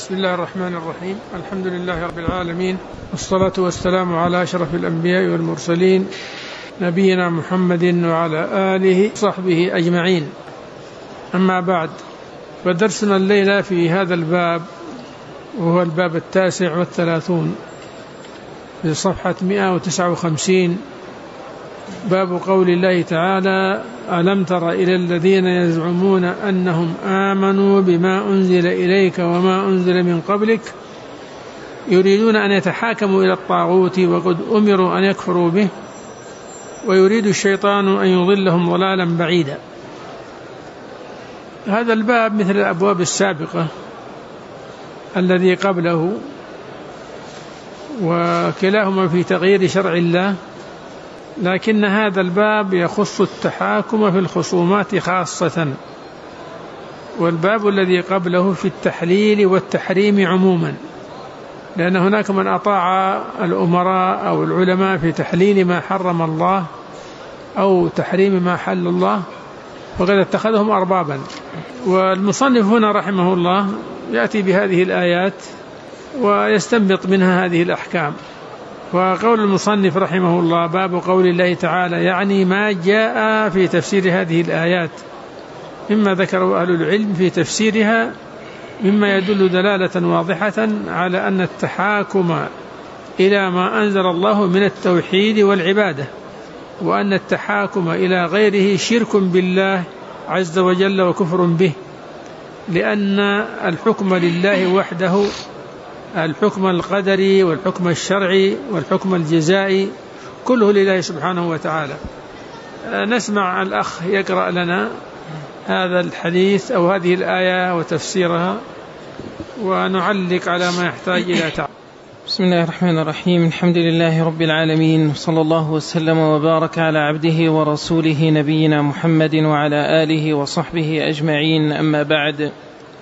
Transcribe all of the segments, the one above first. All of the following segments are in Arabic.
بسم الله الرحمن الرحيم. الحمد لله رب العالمين، والصلاة والسلام على أشرف الأنبياء والمرسلين نبينا محمد وعلى آله وصحبه أجمعين. أما بعد، فدرسنا الليلة في هذا الباب، وهو الباب 39 في صفحة 159، باب قول الله تعالى: ألم تر إلى الذين يزعمون أنهم آمنوا بما أنزل إليك وما أنزل من قبلك يريدون أن يتحاكموا إلى الطاغوت وقد أمروا أن يكفروا به ويريد الشيطان أن يضلهم ضلالا بعيدا. هذا الباب مثل الأبواب السابقة الذي قبله، وكلاهما في تغيير شرع الله، لكن هذا الباب يخص التحاكم في الخصومات خاصة، والباب الذي قبله في التحليل والتحريم عموما، لأن هناك من أطاع الأمراء أو العلماء في تحليل ما حرم الله أو تحريم ما حل الله وقد اتخذهم أربابا. والمصنف هنا رحمه الله يأتي بهذه الآيات ويستنبط منها هذه الأحكام. وقول المصنف رحمه الله: باب قول الله تعالى، يعني ما جاء في تفسير هذه الآيات مما ذكره أهل العلم في تفسيرها، مما يدل دلالة واضحة على أن التحاكم إلى ما أنزل الله من التوحيد والعبادة، وأن التحاكم إلى غيره شرك بالله عز وجل وكفر به، لأن الحكم لله وحده، الحكم القدري والحكم الشرعي والحكم الجزائي كله لله سبحانه وتعالى. نسمع الأخ يقرأ لنا هذا الحديث أو هذه الآية وتفسيرها، ونعلق على ما يحتاج إلى تعليق. بسم الله الرحمن الرحيم. الحمد لله رب العالمين، صلى الله وسلم وبارك على عبده ورسوله نبينا محمد وعلى آله وصحبه أجمعين. أما بعد،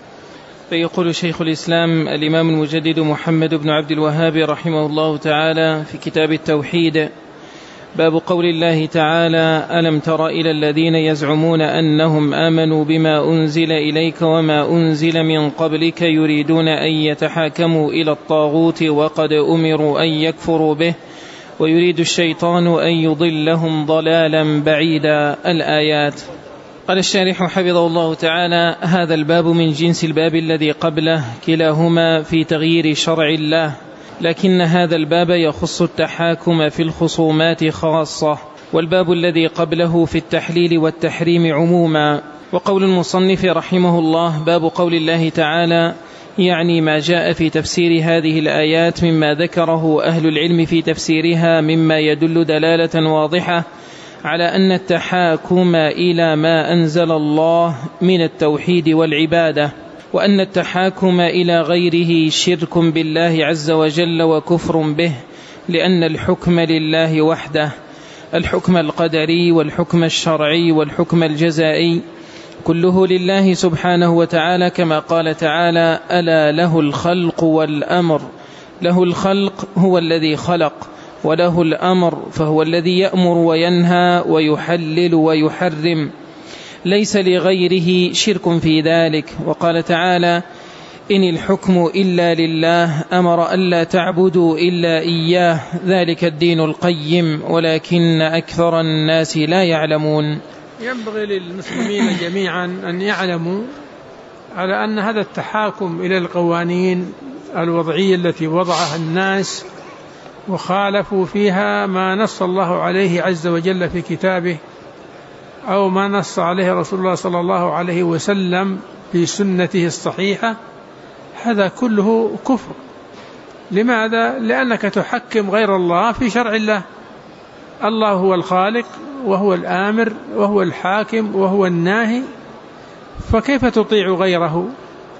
فيقول شيخ الإسلام الإمام المجدد محمد بن عبد الوهاب رحمه الله تعالى في كتاب التوحيد: باب قول الله تعالى: ألم تر إلى الذين يزعمون أنهم آمنوا بما أنزل إليك وما أنزل من قبلك يريدون أن يتحاكموا إلى الطاغوت وقد أمروا أن يكفروا به ويريد الشيطان أن يضلهم ضلالا بعيدا. الآيات. قال الشارح حفظه الله تعالى: هذا الباب من جنس الباب الذي قبله، كلاهما في تغيير شرع الله، لكن هذا الباب يخص التحاكم في الخصومات خاصة، والباب الذي قبله في التحليل والتحريم عموما. وقول المصنف رحمه الله: باب قول الله تعالى، يعني ما جاء في تفسير هذه الآيات مما ذكره أهل العلم في تفسيرها، مما يدل دلالة واضحة على أن التحاكم إلى ما أنزل الله من التوحيد والعبادة، وأن التحاكم إلى غيره شرك بالله عز وجل وكفر به، لأن الحكم لله وحده، الحكم القدري والحكم الشرعي والحكم الجزائي كله لله سبحانه وتعالى، كما قال تعالى: ألا له الخلق والأمر. له الخلق هو الذي خلق، وله الأمر فهو الذي يأمر وينهى ويحلل ويحرم، ليس لغيره شرك في ذلك. وقال تعالى: إن الحكم إلا لله أمر ألا تعبدوا إلا إياه ذلك الدين القيم ولكن أكثر الناس لا يعلمون. ينبغي للمسلمين جميعا أن يعلموا على أن هذا التحاكم إلى القوانين الوضعية التي وضعها الناس وخالفوا فيها ما نص الله عليه عز وجل في كتابه، أو ما نص عليه رسول الله صلى الله عليه وسلم في سنته الصحيحة، هذا كله كفر. لماذا؟ لأنك تحكم غير الله في شرع الله. الله هو الخالق وهو الآمر وهو الحاكم وهو الناهي، فكيف تطيع غيره؟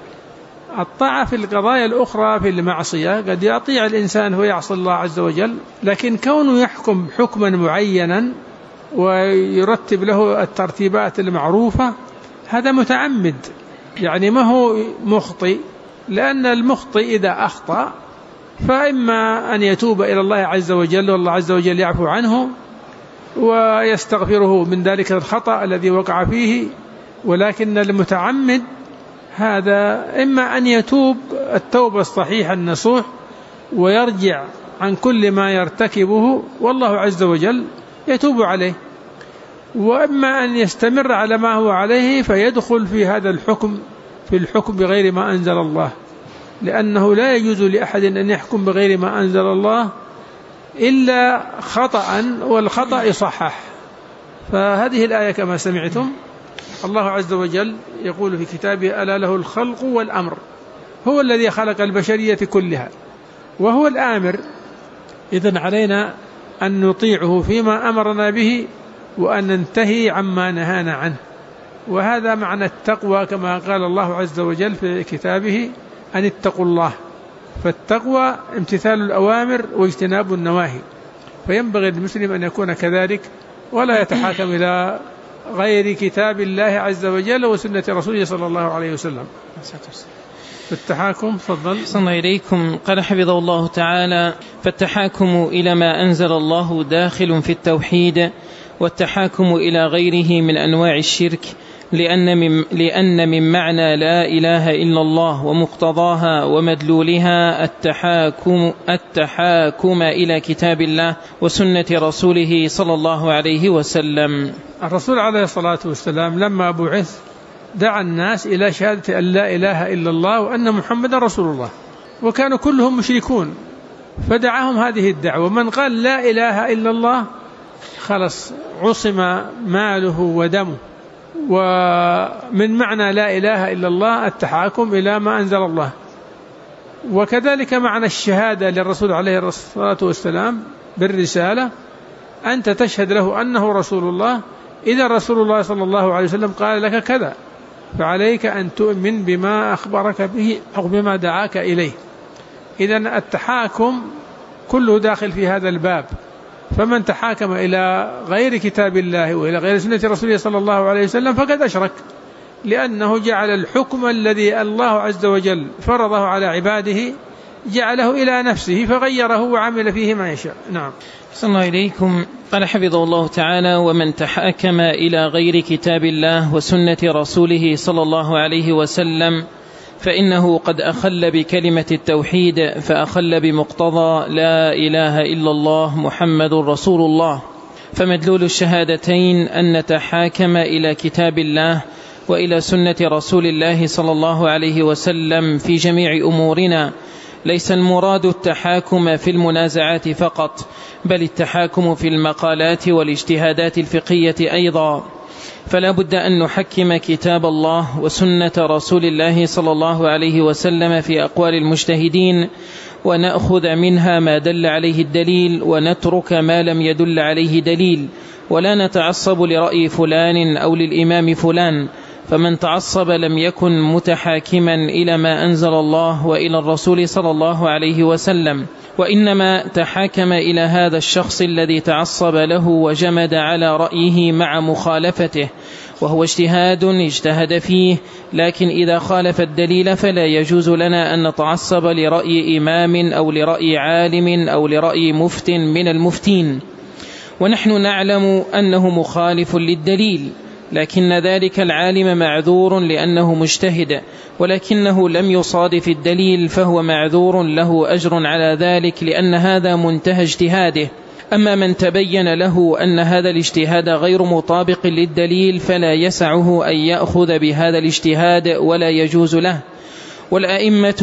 الطاعة في القضايا الأخرى في المعصية قد يطيع الإنسان ويعصي الله عز وجل، لكن كونه يحكم حكما معينا ويرتب له الترتيبات المعروفة هذا متعمد، يعني ما هو مخطئ، لأن المخطئ إذا أخطأ فإما أن يتوب إلى الله عز وجل والله عز وجل يعفو عنه ويستغفره من ذلك الخطأ الذي وقع فيه، ولكن المتعمد هذا إما أن يتوب التوبة الصحيحة النصوح ويرجع عن كل ما يرتكبه والله عز وجل يتوب عليه، وإما أن يستمر على ما هو عليه فيدخل في هذا الحكم، في الحكم بغير ما أنزل الله، لأنه لا يجوز لأحد أن يحكم بغير ما أنزل الله إلا خطأ، والخطأ يصحح. فهذه الآية كما سمعتم الله عز وجل يقول في كتابه: ألا له الخلق والأمر، هو الذي خلق البشرية كلها وهو الآمر، إذن علينا أن نطيعه فيما أمرنا به وأن ننتهي عما نهانا عنه. وهذا معنى التقوى كما قال الله عز وجل في كتابه: أن اتقوا الله. فالتقوى امتثال الأوامر واجتناب النواهي، فينبغي للمسلم أن يكون كذلك ولا يتحاكم إلى غير كتاب الله عز وجل وسنة رسوله صلى الله عليه وسلم. فالتحاكم فضل صلى إليكم. قال حفظه الله تعالى: فالتحاكم إلى ما أنزل الله داخل في التوحيد، والتحاكم إلى غيره من أنواع الشرك، لأن من معنى لا إله إلا الله ومقتضاها ومدلولها التحاكم إلى كتاب الله وسنة رسوله صلى الله عليه وسلم. الرسول عليه الصلاة والسلام لما بعث دعا الناس إلى شهادة أن لا إله إلا الله وأن محمد رسول الله، وكانوا كلهم مشركون، فدعاهم هذه الدعوة. من قال لا إله إلا الله خلص عصم ماله ودمه. ومن معنى لا إله إلا الله التحاكم إلى ما أنزل الله. وكذلك معنى الشهادة للرسول عليه الصلاة والسلام بالرسالة، أنت تشهد له أنه رسول الله، إذا رسول الله صلى الله عليه وسلم قال لك كذا فعليك أن تؤمن بما أخبرك به أو بما دعاك إليه. إذن التحاكم كله داخل في هذا الباب. فمن تحاكم إلى غير كتاب الله وإلى غير سنة رسوله صلى الله عليه وسلم فقد أشرك، لأنه جعل الحكم الذي الله عز وجل فرضه على عباده جعله إلى نفسه فغيره وعمل فيه ما يشاء. نعم. صلى الله إليكم. قال حفظه الله تعالى: ومن تحاكم إلى غير كتاب الله وسنة رسوله صلى الله عليه وسلم فإنه قد أخل بكلمة التوحيد، فأخل بمقتضى لا إله إلا الله محمد رسول الله. فمدلول الشهادتين أن نتحاكم إلى كتاب الله وإلى سنة رسول الله صلى الله عليه وسلم في جميع أمورنا. ليس المراد التحاكم في المنازعات فقط، بل التحاكم في المقالات والاجتهادات الفقهية أيضا. فلا بد أن نحكم كتاب الله وسنة رسول الله صلى الله عليه وسلم في أقوال المجتهدين، ونأخذ منها ما دل عليه الدليل ونترك ما لم يدل عليه دليل، ولا نتعصب لرأي فلان أو للإمام فلان. فمن تعصب لم يكن متحاكما إلى ما أنزل الله وإلى الرسول صلى الله عليه وسلم، وإنما تحاكم إلى هذا الشخص الذي تعصب له وجمد على رأيه مع مخالفته، وهو اجتهاد اجتهد فيه. لكن إذا خالف الدليل فلا يجوز لنا أن نتعصب لرأي إمام أو لرأي عالم أو لرأي مفت من المفتين، ونحن نعلم أنه مخالف للدليل، لكن ذلك العالم معذور لأنه مجتهد، ولكنه لم يصادف الدليل فهو معذور له أجر على ذلك، لأن هذا منتهى اجتهاده. أما من تبين له أن هذا الاجتهاد غير مطابق للدليل فلا يسعه أن يأخذ بهذا الاجتهاد ولا يجوز له. والأئمة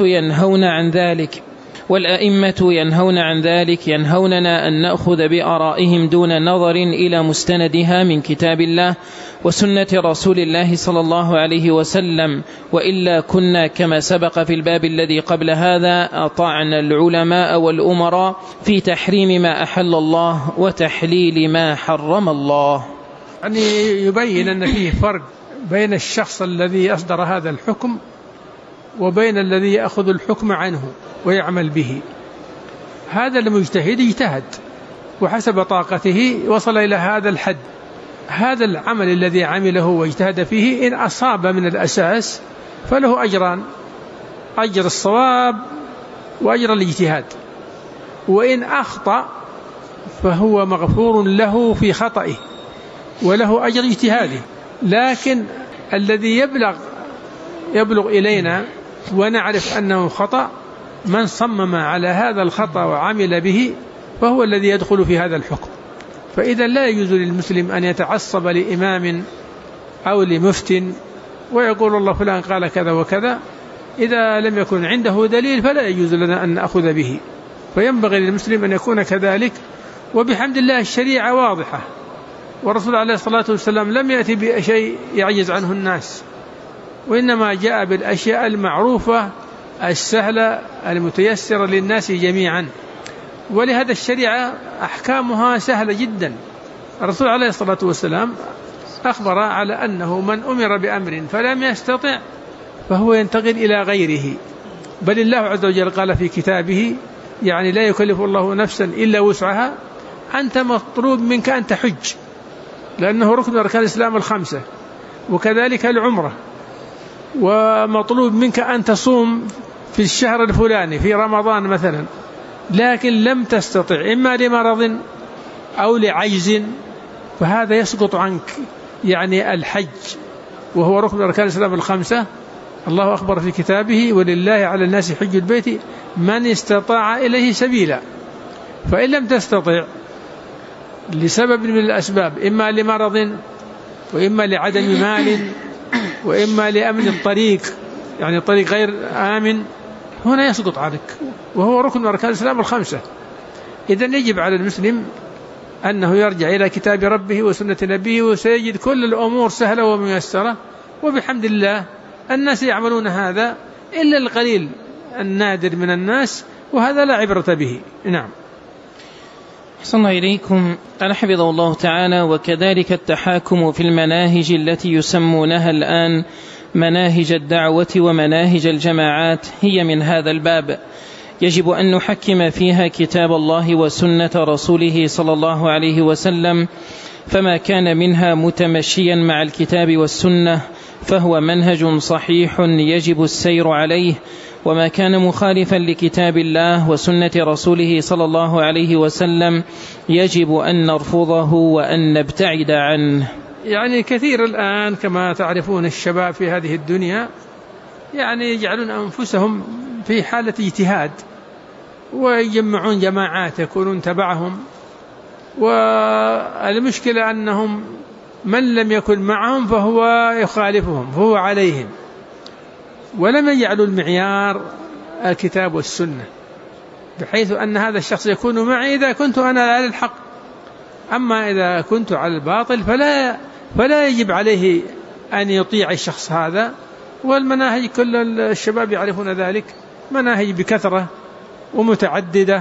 ينهون عن ذلك، ينهوننا أن نأخذ بآرائهم دون نظر إلى مستندها من كتاب الله وسنة رسول الله صلى الله عليه وسلم، وإلا كنا كما سبق في الباب الذي قبل هذا أطعنا العلماء والأمراء في تحريم ما أحل الله وتحليل ما حرم الله. يعني يبين أن فيه فرق بين الشخص الذي أصدر هذا الحكم وبين الذي يأخذ الحكم عنه ويعمل به. هذا المجتهد اجتهد وحسب طاقته وصل إلى هذا الحد. هذا العمل الذي عمله واجتهد فيه إن أصاب من الأساس فله أجران: أجر الصواب وأجر الاجتهاد، وإن أخطأ فهو مغفور له في خطئه وله أجر اجتهاده. لكن الذي يبلغ يبلغ إلينا ونعرف أنه خطأ، من صمم على هذا الخطأ وعمل به فهو الذي يدخل في هذا الحكم. فإذا لا يجوز للمسلم أن يتعصب لإمام أو لمفت ويقول الله فلان قال كذا وكذا، إذا لم يكن عنده دليل فلا يجوز لنا أن نأخذ به. فينبغي للمسلم أن يكون كذلك. وبحمد الله الشريعة واضحة، والرسول عليه الصلاة والسلام لم يأتي بشيء يعجز عنه الناس، وإنما جاء بالأشياء المعروفة السهلة المتيسرة للناس جميعا. ولهذا الشريعة أحكامها سهلة جدا. الرسول عليه الصلاة والسلام أخبر على أنه من أمر بأمر فلم يستطع فهو ينتقل إلى غيره. بل الله عز وجل قال في كتابه يعني لا يكلف الله نفسا إلا وسعها، أنت مطلوب منك أن تحج لأنه ركن من أركان الإسلام الخمسة، وكذلك العمرة، ومطلوب منك أن تصوم في الشهر الفلاني في رمضان مثلا، لكن لم تستطع إما لمرض أو لعجز فهذا يسقط عنك يعني الحج، وهو ركن من أركان الإسلام الخمسة. الله أخبر في كتابه ولله على الناس حج البيت من استطاع إليه سبيلا. فإن لم تستطع لسبب من الأسباب، إما لمرض وإما لعدم مال وإما لأمن الطريق، يعني الطريق غير آمن، هنا يسقط عنك، وهو ركن من أركان الإسلام الخمسة. إذن يجب على المسلم أنه يرجع إلى كتاب ربه وسنة نبيه، وسيجد كل الأمور سهلة وميسرة، وبحمد الله الناس يعملون هذا إلا القليل النادر من الناس، وهذا لا عبرة به. نعم. أحسن الله إليكم. قال حفظه الله تعالى: وكذلك التحاكم في المناهج التي يسمونها الآن مناهج الدعوة ومناهج الجماعات هي من هذا الباب، يجب أن نحكم فيها كتاب الله وسنة رسوله صلى الله عليه وسلم، فما كان منها متمشيا مع الكتاب والسنة فهو منهج صحيح يجب السير عليه، وما كان مخالفا لكتاب الله وسنة رسوله صلى الله عليه وسلم يجب أن نرفضه وأن نبتعد عنه. يعني كثير الآن كما تعرفون الشباب في هذه الدنيا يعني يجعلون أنفسهم في حالة اجتهاد، ويجمعون جماعات يكونون تبعهم، والمشكلة أنهم من لم يكن معهم فهو يخالفهم فهو عليهم، ولم يجعلوا المعيار الكتاب والسنة، بحيث أن هذا الشخص يكون معي إذا كنت أنا على الحق، أما إذا كنت على الباطل فلا يجب عليه أن يطيع الشخص هذا. والمناهج كل الشباب يعرفون ذلك، مناهج بكثرة ومتعددة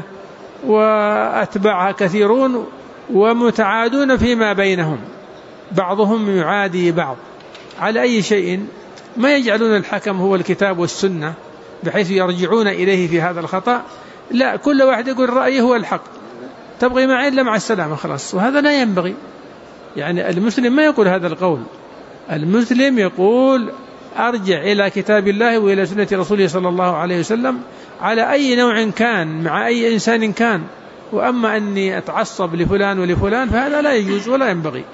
وأتباعها كثيرون ومتعادون فيما بينهم، بعضهم يعادي بعض على أي شيء، ما يجعلون الحكم هو الكتاب والسنة بحيث يرجعون إليه في هذا الخطأ، لا، كل واحد يقول رأيه هو الحق، تبغي معي إلا مع السلامة خلاص، وهذا لا ينبغي. يعني المسلم ما يقول هذا القول، المسلم يقول أرجع إلى كتاب الله وإلى سنة رسوله صلى الله عليه وسلم على أي نوع كان مع أي إنسان كان، وأما أني أتعصب لفلان ولفلان فهذا لا يجوز ولا ينبغي.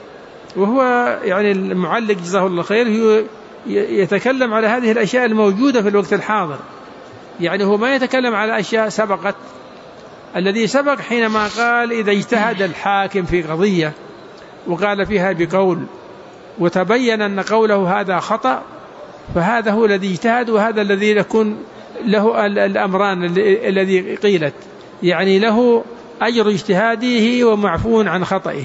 وهو يعني المعلق جزاه الله خير هو يتكلم على هذه الأشياء الموجودة في الوقت الحاضر، يعني هو ما يتكلم على أشياء سبقت. الذي سبق حينما قال إذا اجتهد الحاكم في قضية وقال فيها بقول وتبين أن قوله هذا خطأ فهذا هو الذي اجتهد، وهذا الذي يكون له الأمران الذي قيلت، يعني له أجر اجتهاده ومعفو عن خطئه.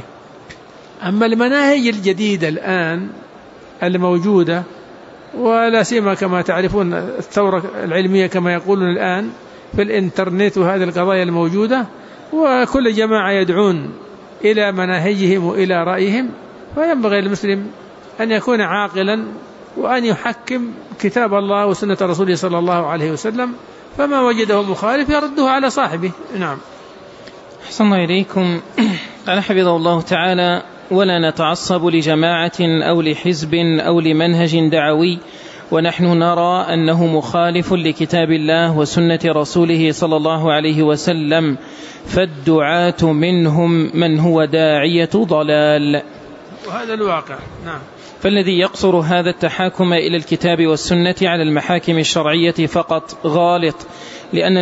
أما المناهج الجديدة الآن الموجودة، ولا سيما كما تعرفون الثورة العلمية كما يقولون الآن في الإنترنت وهذه القضايا الموجودة، وكل جماعة يدعون إلى مناهجهم وإلى رأيهم، فينبغي المسلم أن يكون عاقلا وأن يحكم كتاب الله وسنة رسوله صلى الله عليه وسلم، فما وجده مخالف يرده على صاحبه. نعم. أحسن الله إليكم. قال حفظه الله تعالى: ولا نتعصب لجماعة أو لحزب أو لمنهج دعوي ونحن نرى أنه مخالف لكتاب الله وسنة رسوله صلى الله عليه وسلم، فالدعاة منهم من هو داعية ضلال. وهذا الواقع. نعم. فالذي يقصر هذا التحاكم إلى الكتاب والسنة على المحاكم الشرعية فقط غالط، لأن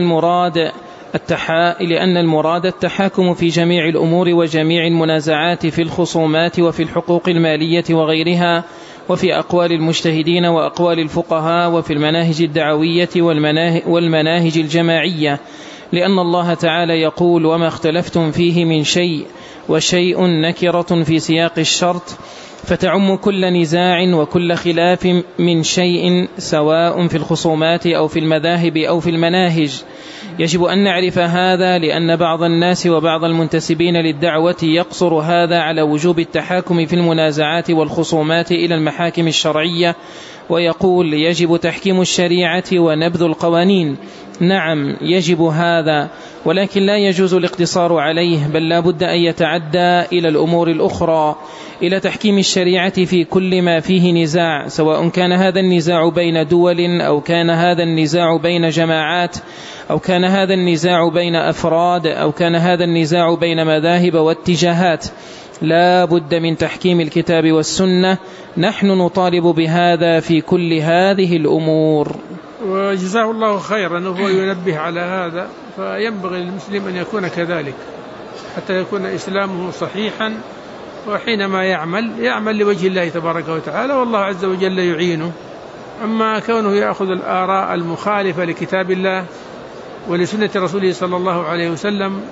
المراد التحاكم في جميع الأمور وجميع المنازعات في الخصومات وفي الحقوق المالية وغيرها، وفي أقوال المجتهدين وأقوال الفقهاء، وفي المناهج الدعوية والمناهج الجماعية، لأن الله تعالى يقول: وما اختلفتم فيه من شيء، وشيء نكرة في سياق الشرط فتعم كل نزاع وكل خلاف من شيء، سواء في الخصومات أو في المذاهب أو في المناهج. يجب أن نعرف هذا، لأن بعض الناس وبعض المنتسبين للدعوة يقصر هذا على وجوب التحاكم في المنازعات والخصومات إلى المحاكم الشرعية، ويقول: يجب تحكيم الشريعة ونبذ القوانين. نعم، يجب هذا، ولكن لا يجوز الاقتصار عليه، بل لا بد أن يتعدى إلى الأمور الأخرى، إلى تحكيم الشريعة في كل ما فيه نزاع، سواء كان هذا النزاع بين دول، أو كان هذا النزاع بين جماعات، أو كان هذا النزاع بين أفراد، أو كان هذا النزاع بين مذاهب واتجاهات. لا بد من تحكيم الكتاب والسنة. نحن نطالب بهذا في كل هذه الأمور. وجزاه الله خيرا وهو ينبه على هذا، فينبغي للمسلم أن يكون كذلك حتى يكون إسلامه صحيحا، وحينما يعمل لوجه الله تبارك وتعالى، والله عز وجل يعينه. أما كونه يأخذ الآراء المخالفة لكتاب الله ولسنة رسوله صلى الله عليه وسلم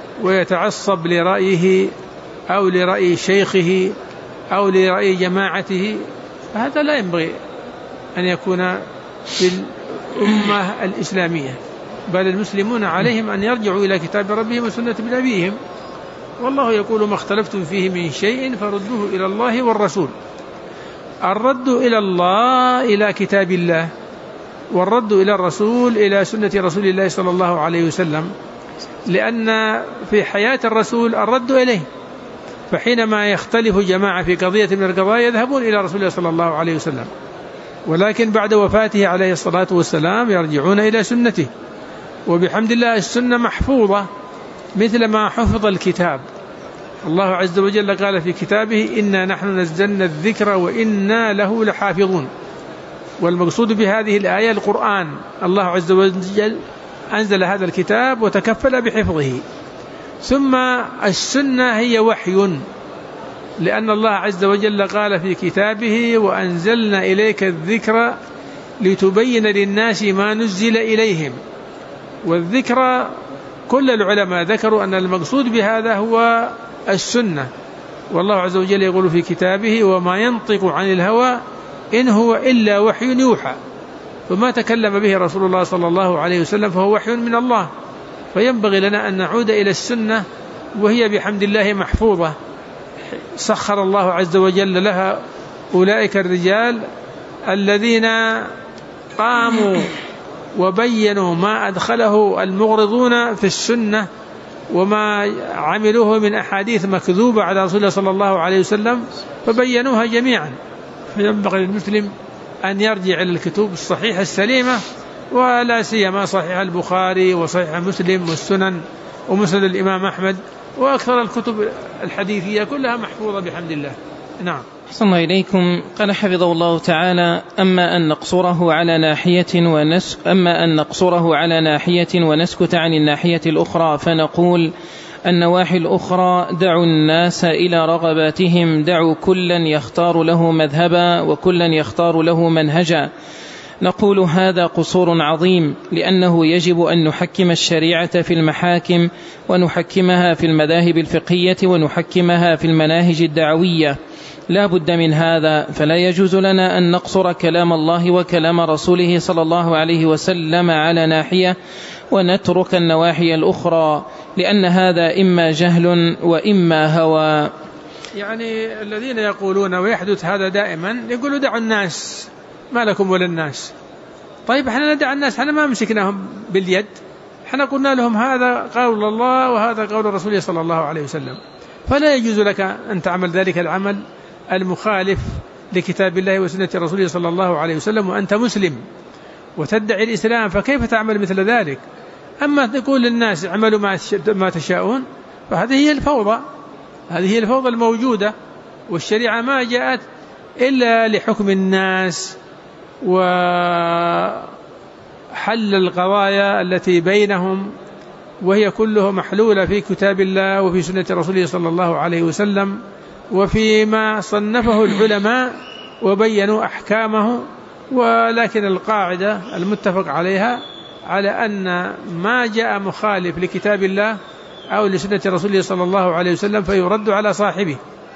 ويتعصب لرأيه أو لرأي شيخه أو لرأي جماعته، هذا لا ينبغي أن يكون في الأمة الإسلامية، بل المسلمون عليهم أن يرجعوا إلى كتاب ربهم وسنة نبيهم. والله يقول: ما اختلفتم فيه من شيء فردوه إلى الله والرسول. الرد إلى الله إلى كتاب الله، والرد إلى الرسول إلى سنة رسول الله صلى الله عليه وسلم، لأن في حياة الرسول الرد إليه، فحينما يختلف جماعة في قضية من القضايا يذهبون إلى رسول الله صلى الله عليه وسلم، ولكن بعد وفاته عليه الصلاة والسلام يرجعون إلى سنته. وبحمد الله السنة محفوظة مثل ما حفظ الكتاب. الله عز وجل قال في كتابه: إنا نحن نزلنا الذكر وإنا له لحافظون. والمقصود بهذه الآية القرآن، الله عز وجل أنزل هذا الكتاب وتكفل بحفظه. ثم السنة هي وحي، لأن الله عز وجل قال في كتابه: وأنزلنا إليك الذكر لتبين للناس ما نزل إليهم. والذكر كل العلماء ذكروا أن المقصود بهذا هو السنة. والله عز وجل يقول في كتابه: وما ينطق عن الهوى إن هو إلا وحي يوحى. فما تكلم به رسول الله صلى الله عليه وسلم فهو وحي من الله. فينبغي لنا أن نعود إلى السنة، وهي بحمد الله محفوظة، سخر الله عز وجل لها أولئك الرجال الذين قاموا وبينوا ما أدخله المغرضون في السنة وما عملوه من أحاديث مكذوبة على رسول الله صلى الله عليه وسلم، فبينوها جميعا. فينبغي للمسلم أن يرجع إلى الكتب الصحيحة السليمة، ولا سيما صحيح البخاري وصحيح مسلم والسنن ومسند الإمام أحمد، وأكثر الكتب الحديثية كلها محفوظة بحمد الله. نعم. أحسن الله إليكم. قال حفظه الله تعالى: أما أن نقصره على ناحية ونسكت عن الناحية الأخرى، فنقول: النواحي الأخرى دعوا الناس إلى رغباتهم، دعوا كلا يختار له مذهبا وكلا يختار له منهجا. نقول: هذا قصور عظيم، لأنه يجب أن نحكم الشريعة في المحاكم، ونحكمها في المذاهب الفقهية، ونحكمها في المناهج الدعوية. لا بد من هذا، فلا يجوز لنا أن نقصر كلام الله وكلام رسوله صلى الله عليه وسلم على ناحية ونترك النواحي الأخرى، لأن هذا إما جهل وإما هوى. يعني الذين يقولون، ويحدث هذا دائما، يقولوا: دعوا الناس، ما لكم ولا الناس. طيب احنا ندع الناس، احنا ما مسكناهم باليد، احنا قلنا لهم هذا قول الله وهذا قول الرسول صلى الله عليه وسلم. فلا يجوز لك أن تعمل ذلك العمل المخالف لكتاب الله وسنة رسوله صلى الله عليه وسلم وأنت مسلم وتدعي الإسلام، فكيف تعمل مثل ذلك؟ أما تقول للناس اعملوا ما تشاءون، فهذه هي الفوضى، هذه هي الفوضى الموجودة. والشريعة ما جاءت إلا لحكم الناس وحل القضايا التي بينهم، وهي كلها محلولة في كتاب الله وفي سنة رسوله صلى الله عليه وسلم وفيما صنفه العلماء وبينوا أحكامه. ولكن القاعدة المتفق عليها على أن ما جاء مخالف لكتاب الله أو لسنة رسوله صلى الله عليه وسلم فيرد على صاحبه.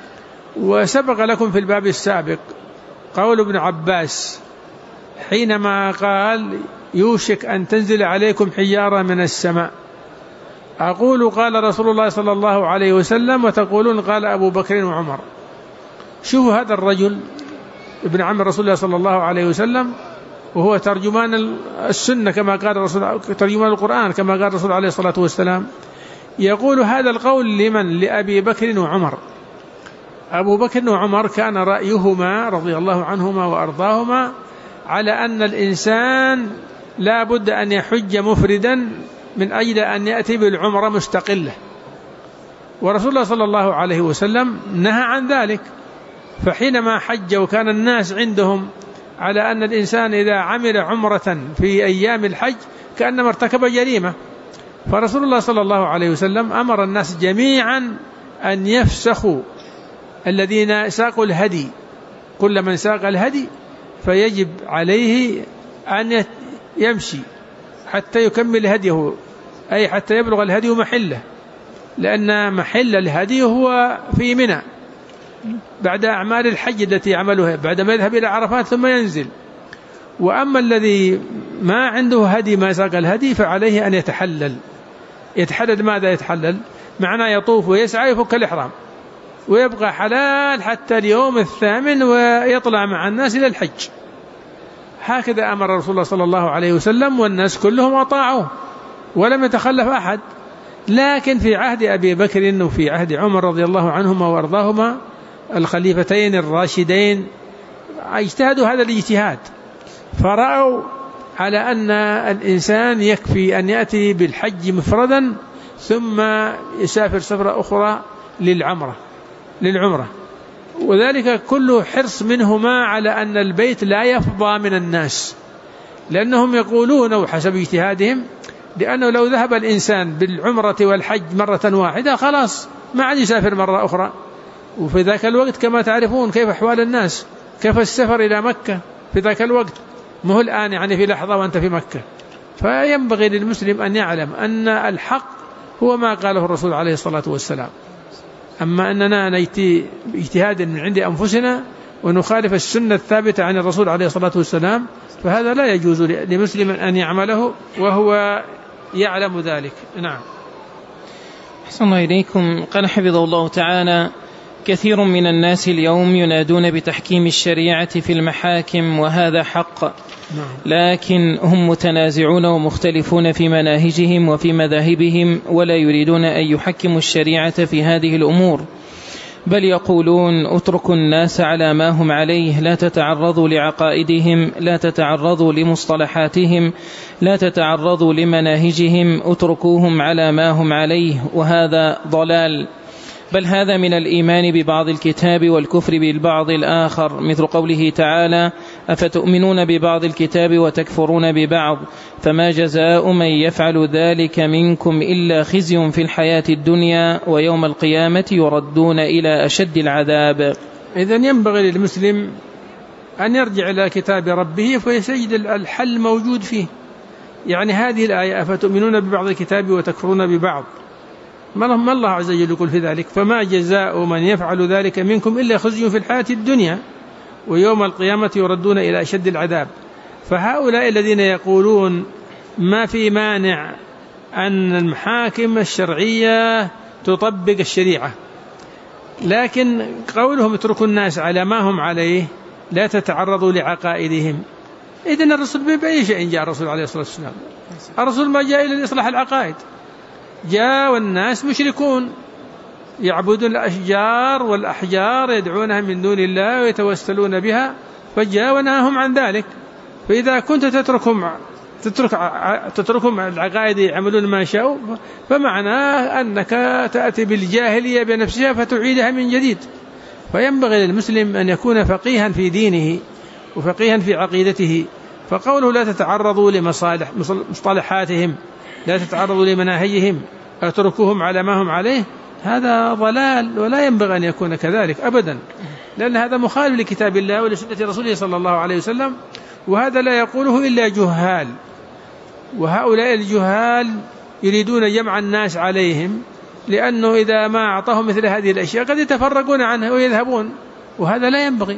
وسبق لكم في الباب السابق قول ابن عباس حينما قال يوشك أن تنزل عليكم حجارة من السماء، أقول قال رسول الله صلى الله عليه وسلم وتقولون قال أبو بكر وعمر. شوفوا هذا الرجل ابن عم رسول الله صلى الله عليه وسلم، وهو ترجمان السنة كما قال الرسول، ترجمان القرآن كما قال الرسول عليه الصلاة والسلام، يقول هذا القول لمن؟ لأبي بكر وعمر. أبو بكر وعمر كان رأيهما رضي الله عنهما وأرضاهما على أن الإنسان لا بد أن يحج مفردا من أجل أن يأتي بالعمرة مستقلة، ورسول الله صلى الله عليه وسلم نهى عن ذلك. فحينما حج وكان الناس عندهم على أن الإنسان إذا عمل عمرة في أيام الحج كأنما ارتكب جريمة، فرسول الله صلى الله عليه وسلم أمر الناس جميعا أن يفسخوا الذين ساقوا الهدي، كل من ساق الهدي فيجب عليه أن يمشي حتى يكمل هديه، أي حتى يبلغ الهدي محله، لأن محل الهدي هو في منى بعد أعمال الحج التي عملها، بعد ما يذهب إلى عرفات ثم ينزل. وأما الذي ما عنده هدي ما ساق الهدي فعليه أن يتحلل. يتحلل ماذا يتحلل؟ معناه يطوف ويسعى يفك الإحرام ويبقى حلال حتى اليوم الثامن ويطلع مع الناس إلى الحج. هكذا أمر رسول الله صلى الله عليه وسلم، والناس كلهم أطاعوه ولم يتخلف أحد. لكن في عهد أبي بكر وفي عهد عمر رضي الله عنهما وأرضاهما الخليفتين الراشدين اجتهدوا هذا الاجتهاد، فرأوا على أن الإنسان يكفي أن يأتي بالحج مفردا ثم يسافر سفرة أخرى للعمرة، وذلك كله حرص منهما على أن البيت لا يفضى من الناس، لأنهم يقولون وحسب اجتهادهم لأنه لو ذهب الإنسان بالعمرة والحج مرة واحدة خلاص ما عاد يسافر مرة أخرى. وفي ذاك الوقت كما تعرفون كيف أحوال الناس، كيف السفر إلى مكة في ذاك الوقت، مو الآن يعني في لحظة وأنت في مكة. فينبغي للمسلم أن يعلم أن الحق هو ما قاله الرسول عليه الصلاة والسلام. أما أننا نأتي باجتهاد من عند أنفسنا ونخالف السنة الثابتة عن الرسول عليه الصلاة والسلام فهذا لا يجوز لمسلم أن يعمله وهو يعلم ذلك. نعم. أحسن الله إليكم. قال حفظه الله تعالى: كثير من الناس اليوم ينادون بتحكيم الشريعة في المحاكم وهذا حق، لكن هم متنازعون ومختلفون في مناهجهم وفي مذاهبهم ولا يريدون أن يحكموا الشريعة في هذه الأمور، بل يقولون اتركوا الناس على ما هم عليه، لا تتعرضوا لعقائدهم، لا تتعرضوا لمصطلحاتهم، لا تتعرضوا لمناهجهم، اتركوهم على ما هم عليه، وهذا ضلال. بل هذا من الإيمان ببعض الكتاب والكفر بالبعض الآخر، مثل قوله تعالى: أفتؤمنون ببعض الكتاب وتكفرون ببعض، فما جزاء من يفعل ذلك منكم إلا خزي في الحياة الدنيا ويوم القيامة يردون إلى أشد العذاب. إذن ينبغي للمسلم أن يرجع إلى كتاب ربه فيجد الحل موجود فيه. يعني هذه الآية أفتؤمنون ببعض الكتاب وتكفرون ببعض، ما الله عز وجل يقول في ذلك: فما جزاء من يفعل ذلك منكم إلا خزي في الحياة الدنيا ويوم القيامة يردون إلى أشد العذاب. فهؤلاء الذين يقولون ما في مانع أن المحاكم الشرعية تطبق الشريعة، لكن قولهم اتركوا الناس على ما هم عليه، لا تتعرضوا لعقائدهم. إذن الرسول بأي شيء جاء الرسول عليه الصلاة والسلام؟ الرسول ما جاء إلى إصلاح العقائد، جاء والناس مشركون يعبدون الأشجار والأحجار يدعونها من دون الله ويتوسلون بها، فجاء ونهاهم عن ذلك. فإذا كنت تتركهم العقائد يعملون ما شاءوا فمعناه أنك تأتي بالجاهلية بنفسها فتعيدها من جديد. فينبغي للمسلم أن يكون فقيها في دينه وفقيها في عقيدته. فقوله لا تتعرضوا لمصطلحاتهم، لا تتعرضوا لمناهجهم، اتركوهم على ما هم عليه، هذا ضلال ولا ينبغي أن يكون كذلك أبدا، لأن هذا مخالف لكتاب الله ولسنة رسوله صلى الله عليه وسلم، وهذا لا يقوله إلا جهال، وهؤلاء الجهال يريدون جمع الناس عليهم، لأنه إذا ما أعطاهم مثل هذه الأشياء قد يتفرقون عنها ويذهبون، وهذا لا ينبغي.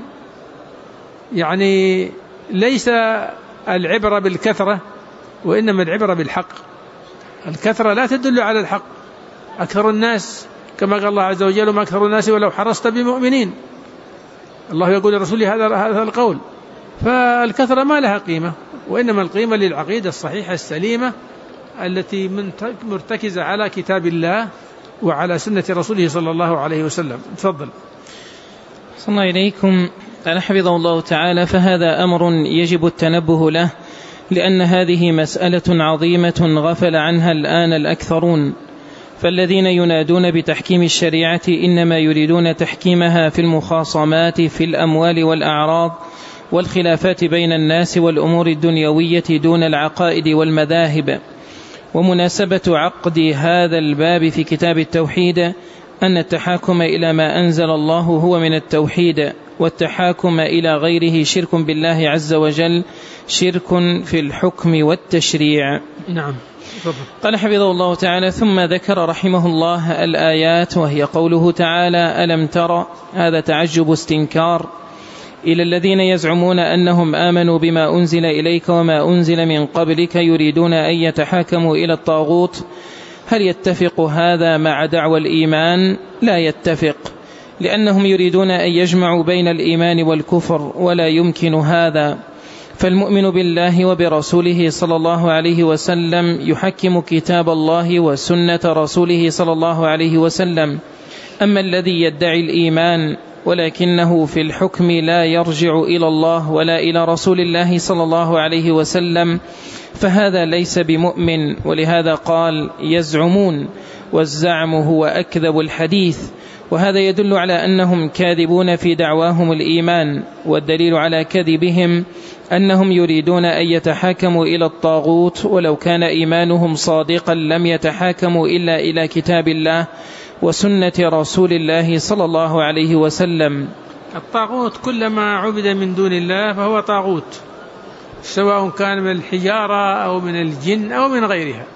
يعني ليس العبرة بالكثرة، وإنما العبرة بالحق. الكثرة لا تدل على الحق. أكثر الناس كما قال الله عز وجل ما أكثر الناس ولو حرصت بمؤمنين، الله يقول لرسوله هذا القول. فالكثرة ما لها قيمة، وإنما القيمة للعقيدة الصحيحة السليمة التي مرتكزة على كتاب الله وعلى سنة رسوله صلى الله عليه وسلم. تفضل. صلى الله إليكم. قال حفظه الله تعالى: فهذا أمر يجب التنبه له، لأن هذه مسألة عظيمة غفل عنها الآن الأكثرون، فالذين ينادون بتحكيم الشريعة إنما يريدون تحكيمها في المخاصمات في الأموال والأعراض والخلافات بين الناس والأمور الدنيوية دون العقائد والمذاهب. ومناسبة عقد هذا الباب في كتاب التوحيد أن التحاكم إلى ما أنزل الله هو من التوحيد، والتحاكم إلى غيره شرك بالله عز وجل، شرك في الحكم والتشريع. نعم. قال حفظه الله تعالى: ثم ذكر رحمه الله الآيات، وهي قوله تعالى: ألم تر، هذا تعجب استنكار، إلى الذين يزعمون أنهم آمنوا بما أنزل إليك وما أنزل من قبلك يريدون أن يتحاكموا إلى الطاغوت. هل يتفق هذا مع دعوى الإيمان؟ لا يتفق، لأنهم يريدون أن يجمعوا بين الإيمان والكفر، ولا يمكن هذا. فالمؤمن بالله وبرسوله صلى الله عليه وسلم يحكم كتاب الله وسنة رسوله صلى الله عليه وسلم. أما الذي يدعي الإيمان ولكنه في الحكم لا يرجع إلى الله ولا إلى رسول الله صلى الله عليه وسلم فهذا ليس بمؤمن. ولهذا قال يزعمون، والزعم هو أكذب الحديث، وهذا يدل على أنهم كاذبون في دعواهم الإيمان. والدليل على كذبهم أنهم يريدون أن يتحاكموا إلى الطاغوت، ولو كان إيمانهم صادقا لم يتحاكموا إلا إلى كتاب الله وسنة رسول الله صلى الله عليه وسلم. الطاغوت كلما عبد من دون الله فهو طاغوت، سواء كان من الحجارة أو من الجن أو من غيرها.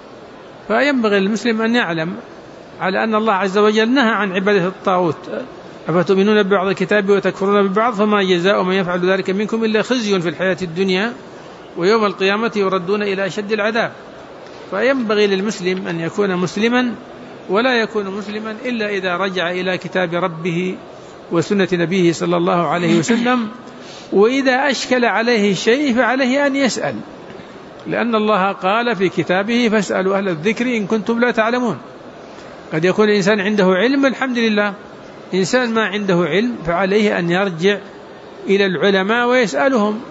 فينبغي للمسلم أن يعلم على أن الله عز وجل نهى عن عبادة الطاغوت: أفتؤمنون ببعض الكتاب وتكفرون ببعض فما جزاء من يفعل ذلك منكم إلا خزي في الحياة الدنيا ويوم القيامة يردون إلى أشد العذاب. فينبغي للمسلم أن يكون مسلما، ولا يكون مسلما إلا إذا رجع إلى كتاب ربه وسنة نبيه صلى الله عليه وسلم. وإذا أشكل عليه شيء فعليه أن يسأل، لأن الله قال في كتابه: فاسألوا أهل الذكر إن كنتم لا تعلمون. قد يكون الإنسان عنده علم، الحمد لله. إنسان ما عنده علم فعليه أن يرجع إلى العلماء ويسألهم.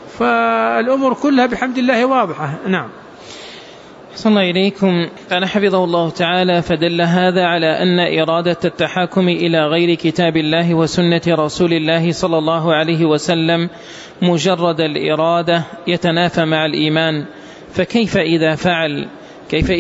فالأمور كلها بحمد الله واضحة. نعم. صلى الله إليكم. قال حفظه الله تعالى: فدل هذا على أن إرادة التحاكم إلى غير كتاب الله وسنة رسول الله صلى الله عليه وسلم مجرد الإرادة يتنافى مع الإيمان. فكيف إذا فعل؟ كيف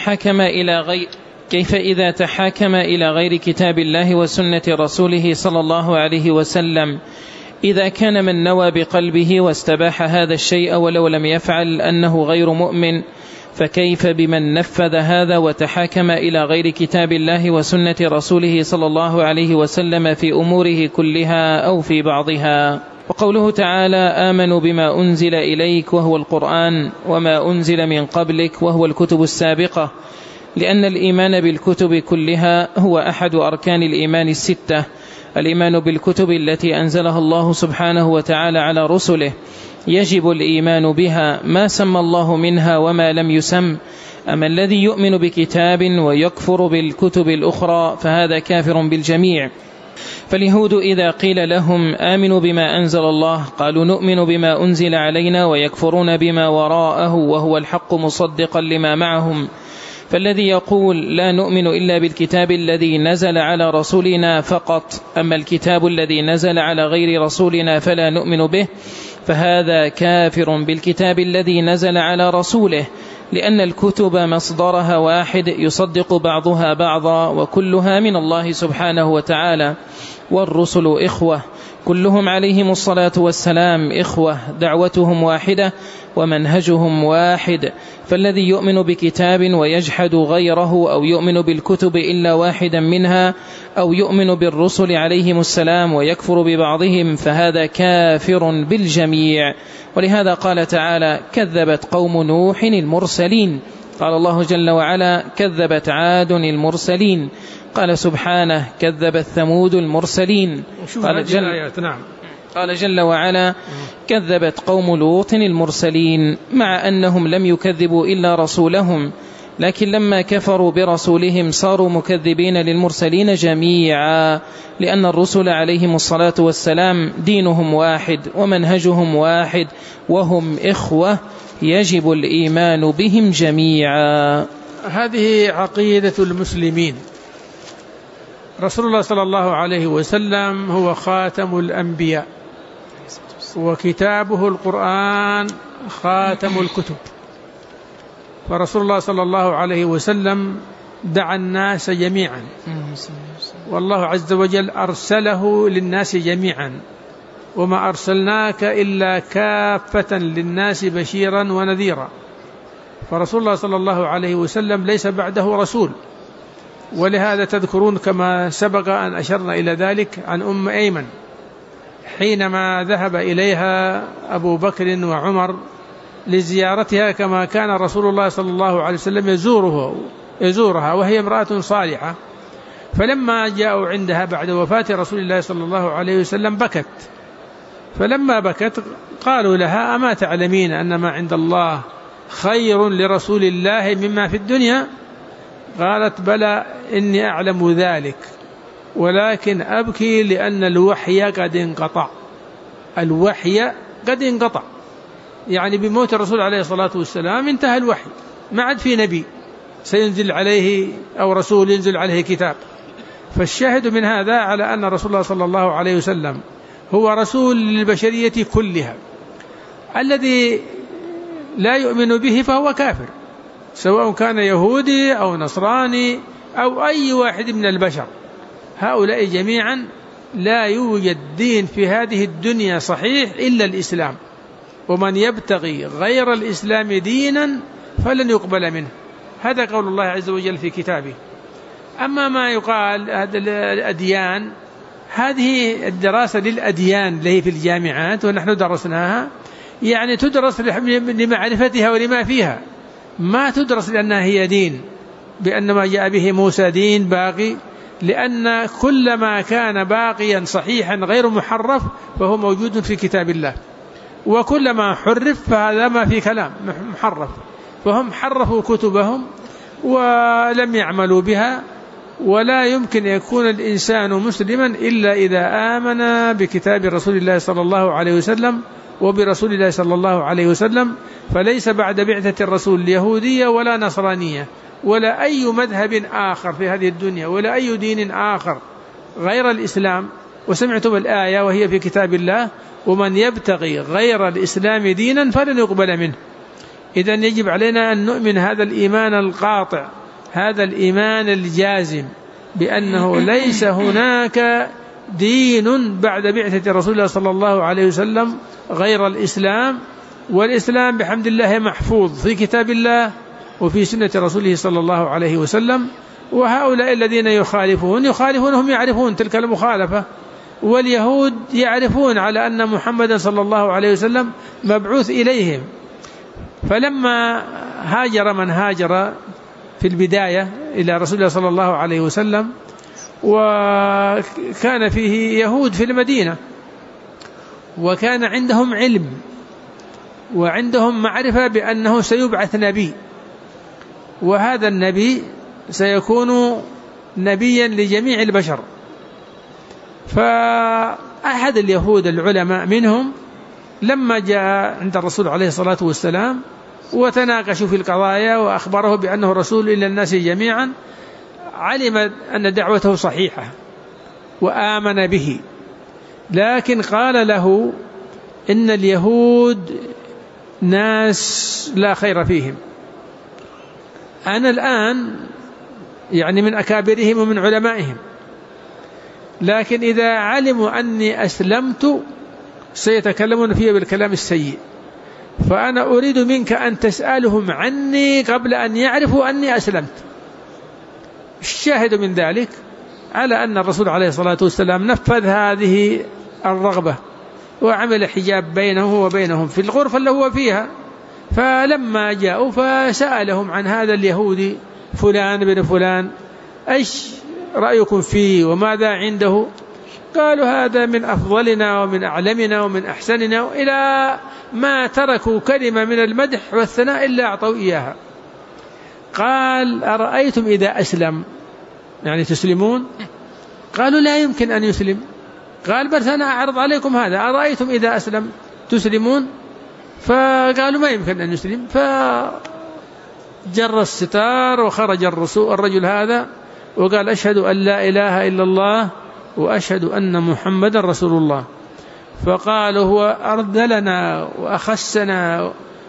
إذا تحاكم إلى غير كتاب الله وسنة رسوله صلى الله عليه وسلم؟ إذا كان من نوى بقلبه واستباح هذا الشيء ولو لم يفعل أنه غير مؤمن، فكيف بمن نفذ هذا وتحاكم إلى غير كتاب الله وسنة رسوله صلى الله عليه وسلم في أموره كلها أو في بعضها؟ وقوله تعالى: آمنوا بما أنزل إليك وهو القرآن وما أنزل من قبلك وهو الكتب السابقة، لأن الإيمان بالكتب كلها هو أحد أركان الإيمان الستة. الإيمان بالكتب التي أنزلها الله سبحانه وتعالى على رسله يجب الإيمان بها ما سمى الله منها وما لم يسم. أما الذي يؤمن بكتاب ويكفر بالكتب الأخرى فهذا كافر بالجميع. فاليهود إذا قيل لهم آمنوا بما أنزل الله قالوا نؤمن بما أنزل علينا، ويكفرون بما وراءه وهو الحق مصدقا لما معهم. فالذي يقول لا نؤمن إلا بالكتاب الذي نزل على رسولنا فقط، أما الكتاب الذي نزل على غير رسولنا فلا نؤمن به، فهذا كافر بالكتاب الذي نزل على رسوله، لأن الكتب مصدرها واحد يصدق بعضها بعضا، وكلها من الله سبحانه وتعالى. والرسل إخوة كلهم عليهم الصلاة والسلام إخوة، دعوتهم واحدة ومنهجهم واحد. فالذي يؤمن بكتاب ويجحد غيره، أو يؤمن بالكتب إلا واحدا منها، أو يؤمن بالرسل عليهم السلام ويكفر ببعضهم، فهذا كافر بالجميع. ولهذا قال تعالى كذبت قوم نوح المرسلين، قال الله جل وعلا كذبت عاد المرسلين، قال سبحانه كذبت ثمود المرسلين، قال جل وعلا كذبت قوم لوط المرسلين، مع أنهم لم يكذبوا إلا رسولهم، لكن لما كفروا برسولهم صاروا مكذبين للمرسلين جميعا، لأن الرسل عليهم الصلاة والسلام دينهم واحد ومنهجهم واحد، وهم إخوة يجب الإيمان بهم جميعا. هذه عقيدة المسلمين. رسول الله صلى الله عليه وسلم هو خاتم الأنبياء، وكتابه القرآن خاتم الكتب. فرسول الله صلى الله عليه وسلم دعا الناس جميعا، والله عز وجل أرسله للناس جميعا، وما أرسلناك إلا كافة للناس بشيرا ونذيرا. فرسول الله صلى الله عليه وسلم ليس بعده رسول. ولهذا تذكرون كما سبق أن أشرنا إلى ذلك عن أم أيمن حينما ذهب إليها أبو بكر وعمر لزيارتها، كما كان رسول الله صلى الله عليه وسلم يزورها وهي امرأة صالحة. فلما جاءوا عندها بعد وفاة رسول الله صلى الله عليه وسلم بكت، فلما بكت قالوا لها أما تعلمين أن ما عند الله خير لرسول الله مما في الدنيا؟ قالت بلى إني أعلم ذلك، ولكن أبكي لأن الوحي قد انقطع. الوحي قد انقطع، يعني بموت الرسول عليه الصلاة والسلام انتهى الوحي، ما عاد في نبي سينزل عليه أو رسول ينزل عليه كتاب. فالشاهد من هذا على أن رسول الله صلى الله عليه وسلم هو رسول للبشرية كلها. الذي لا يؤمن به فهو كافر، سواء كان يهودي أو نصراني أو أي واحد من البشر. هؤلاء جميعا لا يوجد دين في هذه الدنيا صحيح إلا الإسلام، ومن يبتغي غير الإسلام دينا فلن يقبل منه. هذا قول الله عز وجل في كتابه. أما ما يقال هذا الأديان، هذه الدراسة للأديان اللي هي في الجامعات ونحن درسناها، يعني تدرس لمعرفتها ولما فيها، ما تدرس لأنها هي دين، بأن ما جاء به موسى دين باقي، لأن كل ما كان باقيا صحيحا غير محرف فهو موجود في كتاب الله، وكل ما حرف فهذا ما في كلام محرف. فهم حرفوا كتبهم ولم يعملوا بها. ولا يمكن يكون الإنسان مسلما إلا إذا آمن بكتاب رسول الله صلى الله عليه وسلم وبرسول الله صلى الله عليه وسلم. فليس بعد بعثة الرسول يهودية ولا نصرانية ولا أي مذهب آخر في هذه الدنيا ولا أي دين آخر غير الإسلام. وسمعتم الآية وهي في كتاب الله: ومن يبتغي غير الإسلام دينا فلن يقبل منه. إذن يجب علينا أن نؤمن هذا الإيمان القاطع، هذا الإيمان الجازم، بأنه ليس هناك دين بعد بعثة رسول الله صلى الله عليه وسلم غير الإسلام. والإسلام بحمد الله محفوظ في كتاب الله وفي سنة رسوله صلى الله عليه وسلم. وهؤلاء الذين يخالفونهم يعرفون تلك المخالفة، واليهود يعرفون على أن محمدا صلى الله عليه وسلم مبعوث إليهم. فلما هاجر من هاجر في البداية إلى رسول الله صلى الله عليه وسلم، وكان فيه يهود في المدينة، وكان عندهم علم وعندهم معرفة بأنه سيبعث نبي، وهذا النبي سيكون نبيا لجميع البشر. فأحد اليهود العلماء منهم لما جاء عند الرسول عليه الصلاة والسلام وتناقشوا في القضايا وأخبره بأنه رسول إلى الناس جميعا، علم أن دعوته صحيحة وآمن به، لكن قال له إن اليهود ناس لا خير فيهم، أنا الآن يعني من أكابرهم ومن علمائهم، لكن إذا علموا أني أسلمت سيتكلمون فيه بالكلام السيء، فأنا أريد منك أن تسألهم عني قبل أن يعرفوا أني أسلمت. الشاهد من ذلك على أن الرسول عليه الصلاة والسلام نفذ هذه الرغبة وعمل حجاب بينه وبينهم في الغرفة اللي هو فيها. فلما جاءوا فسألهم عن هذا اليهودي فلان بن فلان، إيش رأيكم فيه وماذا عنده؟ قالوا هذا من أفضلنا ومن أعلمنا ومن أحسننا، إلى ما تركوا كلمة من المدح والثناء إلا أعطوا إياها. قال أرأيتم إذا أسلم، يعني تسلمون؟ قالوا لا يمكن أن يسلم. قال بس أنا أعرض عليكم هذا، أرأيتم إذا أسلم تسلمون؟ فقالوا ما يمكن أن يسلم. فجر الستار وخرج الرجل هذا وقال أشهد أن لا إله إلا الله وأشهد أن محمد رسول الله. فقالوا هو أرذلنا وأخسنا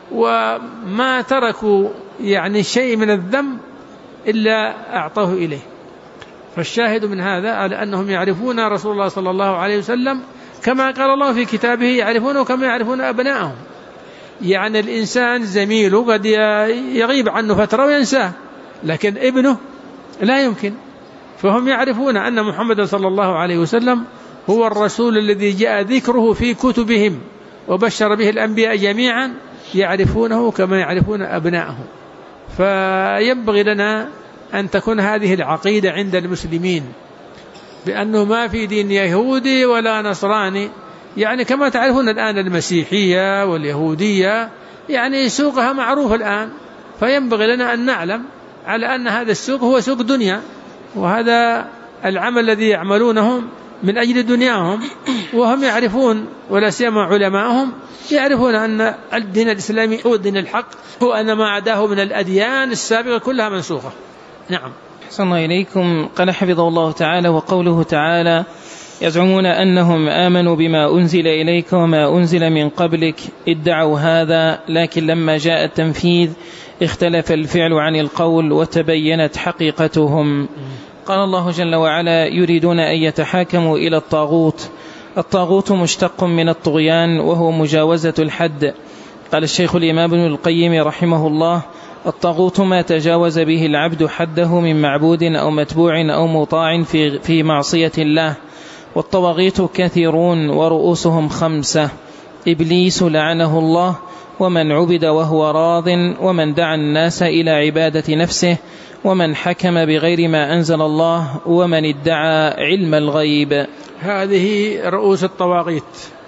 وما تركوا يعني شيء من الذنب إلا أعطاه إليه. فالشاهد من هذا على أنهم يعرفون رسول الله صلى الله عليه وسلم كما قال الله في كتابه يعرفونه كما يعرفون أبنائهم. يعني الإنسان زميله قد يغيب عنه فترة وينساه، لكن ابنه لا يمكن. فهم يعرفون أن محمد صلى الله عليه وسلم هو الرسول الذي جاء ذكره في كتبهم وبشر به الأنبياء جميعا، يعرفونه كما يعرفون أبنائهم. فينبغي لنا أن تكون هذه العقيدة عند المسلمين، بأنه ما في دين يهودي ولا نصراني. يعني كما تعرفون الآن المسيحية واليهودية يعني سوقها معروف الآن، فينبغي لنا أن نعلم على أن هذا السوق هو سوق دنيا، وهذا العمل الذي يعملونهم من أجل دنياهم، وهم يعرفون ولا سيما علماءهم يعرفون أن الدين الإسلامي هو الدين الحق، هو أن ما عداه من الأديان السابقة كلها منسوخة. نعم. أحسن الله إليكم. قال حفظه الله تعالى: وقوله تعالى: يزعمون أنهم آمنوا بما أنزل إليك وما أنزل من قبلك، ادعوا هذا لكن لما جاء التنفيذ اختلف الفعل عن القول وتبينت حقيقتهم. قال الله جل وعلا: يريدون أن يتحاكموا إلى الطاغوت. الطاغوت مشتق من الطغيان وهو مجاوزة الحد. قال الشيخ الإمام ابن القيم رحمه الله: الطاغوت ما تجاوز به العبد حده من معبود أو متبوع أو مطاع في معصية الله. والطواغيت كثيرون ورؤوسهم 5: إبليس لعنه الله، ومن عبد وهو راض، ومن دعا الناس إلى عبادة نفسه، ومن حكم بغير ما أنزل الله، ومن ادعى علم الغيب. هذه رؤوس الطواغيت،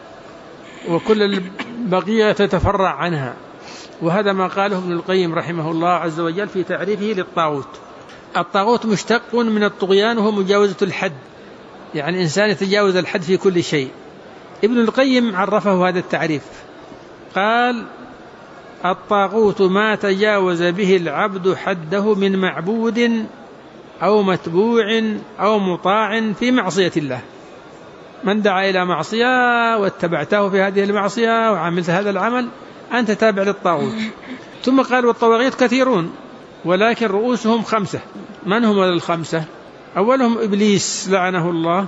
وكل البقية تتفرع عنها، وهذا ما قاله ابن القيم رحمه الله عز وجل في تعريفه للطاغوت. الطاغوت مشتق من الطغيان وهو مجاوزة الحد، يعني إنسان يتجاوز الحد في كل شيء. ابن القيم عرفه هذا التعريف، قال: الطاغوت ما تجاوز به العبد حده من معبود أو متبوع أو مطاع في معصية الله. من دعا إلى معصية واتبعته في هذه المعصية وعملت هذا العمل أنت تابع للطاغوت. ثم قال: والطواغيت كثيرون ولكن رؤوسهم 5. من هم ال5؟ أولهم إبليس لعنه الله،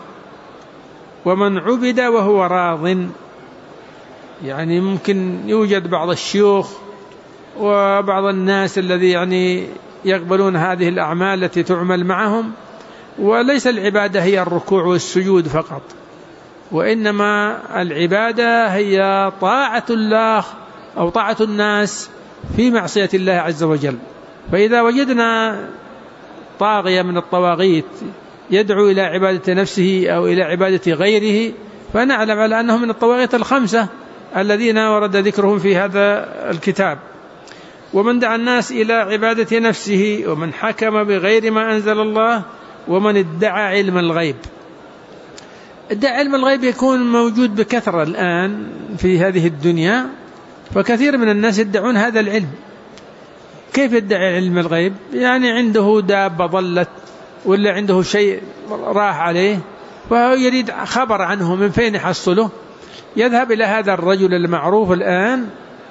ومن عبد وهو راض. يعني ممكن يوجد بعض الشيوخ وبعض الناس الذي يعني يقبلون هذه الأعمال التي تعمل معهم، وليس العبادة هي الركوع والسجود فقط، وإنما العبادة هي طاعة الله أو طاعة الناس في معصية الله عز وجل. فإذا وجدنا طاغية من الطواغيت يدعو إلى عبادة نفسه أو إلى عبادة غيره، فنعلم على أنهم من الطواغيت 5 الذين ورد ذكرهم في هذا الكتاب. ومن دعا الناس إلى عبادة نفسه، ومن حكم بغير ما أنزل الله، ومن ادعى علم الغيب. ادعى علم الغيب يكون موجود بكثرة الآن في هذه الدنيا، فكثير من الناس يدعون هذا العلم، كيف يدعي علم الغيب؟ يعني عنده دابة ضلت ولا عنده شيء راح عليه وهو يريد خبر عنه، من فين يحصله؟ يذهب إلى هذا الرجل المعروف الآن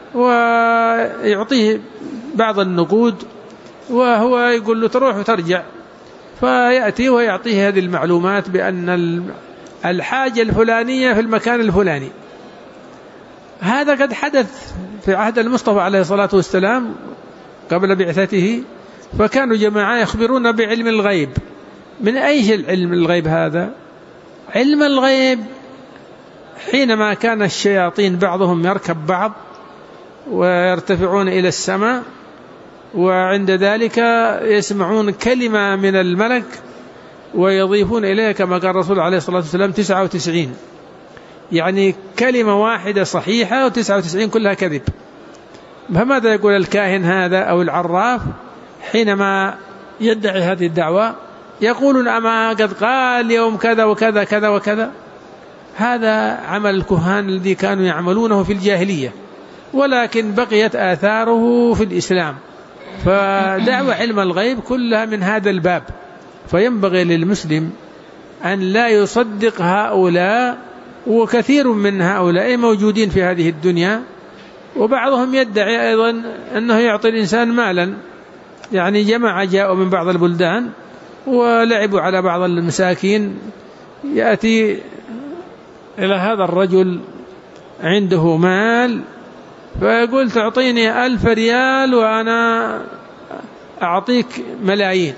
ويعطيه بعض النقود وهو يقول له تروح وترجع، فيأتي ويعطيه هذه المعلومات بأن الحاجة الفلانية في المكان الفلاني. هذا قد حدث في عهد المصطفى عليه الصلاة والسلام قبل بعثته، فكانوا جماعة يخبرون بعلم الغيب. من أي علم الغيب هذا؟ علم الغيب حينما كان الشياطين بعضهم يركب بعض ويرتفعون إلى السماء، وعند ذلك يسمعون كلمة من الملك ويضيفون إليها كما قال الرسول عليه الصلاة والسلام 99، يعني كلمة واحدة صحيحة و99 كلها كذب. فماذا يقول الكاهن هذا أو العراف حينما يدعي هذه الدعوة؟ يقولون أما قد قال يوم كذا وكذا كذا وكذا. هذا عمل الكهان الذي كانوا يعملونه في الجاهلية، ولكن بقيت آثاره في الإسلام. فدعوة علم الغيب كلها من هذا الباب، فينبغي للمسلم أن لا يصدق هؤلاء، وكثير من هؤلاء موجودين في هذه الدنيا. وبعضهم يدعي أيضا أنه يعطي الإنسان مالا، يعني جماعة جاءوا من بعض البلدان ولعبوا على بعض المساكين، يأتي إلى هذا الرجل عنده مال فيقول تعطيني 1000 ريال وأنا أعطيك ملايين.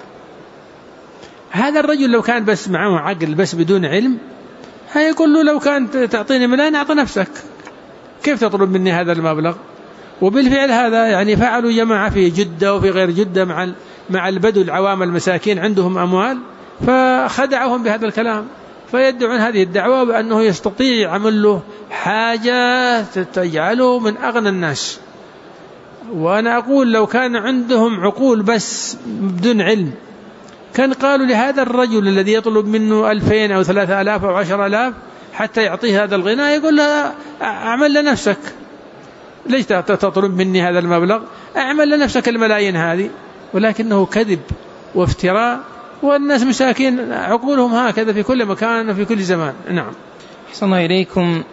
هذا الرجل لو كان بس معه عقل بس بدون علم هيقول له لو كانت تعطيني ملايين أعطي نفسك، كيف تطلب مني هذا المبلغ؟ وبالفعل هذا يعني فعلوا جماعة في جدة وفي غير جدة مع البدو العوام المساكين عندهم أموال، فخدعهم بهذا الكلام، فيدعون هذه الدعوة بأنه يستطيع يعمل له حاجة تجعله من أغنى الناس. وأنا أقول لو كان عندهم عقول بس بدون علم كان قالوا لهذا الرجل الذي يطلب منه 2000 أو 3000 أو 10000 حتى يعطيه هذا الغنى، يقول له أعمل لنفسك، ليش تطلب مني هذا المبلغ؟ أعمل لنفسك الملايين هذه. ولكنه كذب وافتراء، والناس مساكين عقولهم هكذا في كل مكان وفي كل زمان. نعم. أحسن إليكم.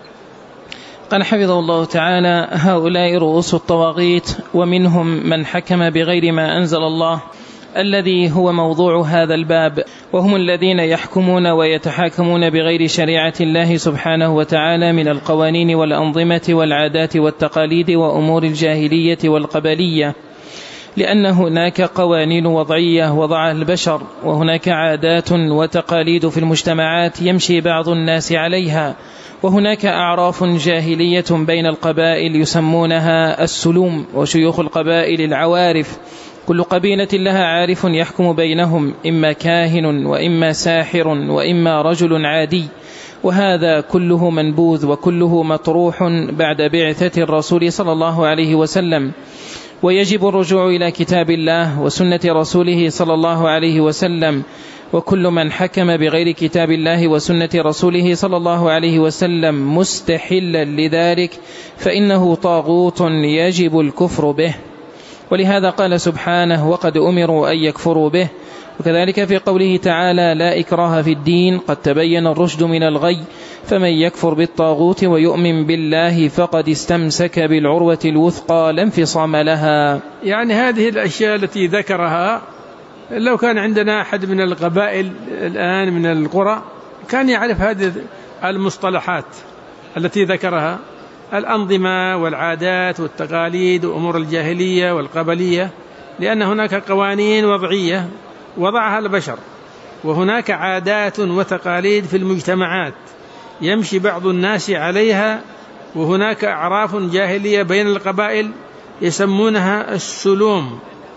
قال حفظه الله تعالى: هؤلاء رؤوس الطواغيت، ومنهم من حكم بغير ما أنزل الله، الذي هو موضوع هذا الباب، وهم الذين يحكمون ويتحاكمون بغير شريعة الله سبحانه وتعالى من القوانين والأنظمة والعادات والتقاليد وأمور الجاهلية والقبلية، لأن هناك قوانين وضعية وضعها البشر، وهناك عادات وتقاليد في المجتمعات يمشي بعض الناس عليها، وهناك أعراف جاهلية بين القبائل يسمونها السلوم، وشيوخ القبائل العوارف. كل قبيلة لها عارف يحكم بينهم، إما كاهن وإما ساحر وإما رجل عادي، وهذا كله منبوذ وكله مطروح بعد بعثة الرسول صلى الله عليه وسلم. ويجب الرجوع إلى كتاب الله وسنة رسوله صلى الله عليه وسلم، وكل من حكم بغير كتاب الله وسنة رسوله صلى الله عليه وسلم مستحلا لذلك فإنه طاغوت يجب الكفر به. ولهذا قال سبحانه: وقد أمروا أن يكفروا به. وكذلك في قوله تعالى: لا إكراه في الدين قد تبين الرشد من الغي فمن يكفر بالطاغوت ويؤمن بالله فقد استمسك بالعروة الوثقى لا انفصام لها. يعني هذه الأشياء التي ذكرها لو كان عندنا أحد من القبائل الآن من القرى كان يعرف هذه المصطلحات التي ذكرها، الأنظمة والعادات والتقاليد وأمور الجاهلية والقبلية، لأن هناك قوانين وضعية وضعها البشر، وهناك عادات وتقاليد في المجتمعات يمشي بعض الناس عليها، وهناك أعراف جاهلية بين القبائل يسمونها السلوم،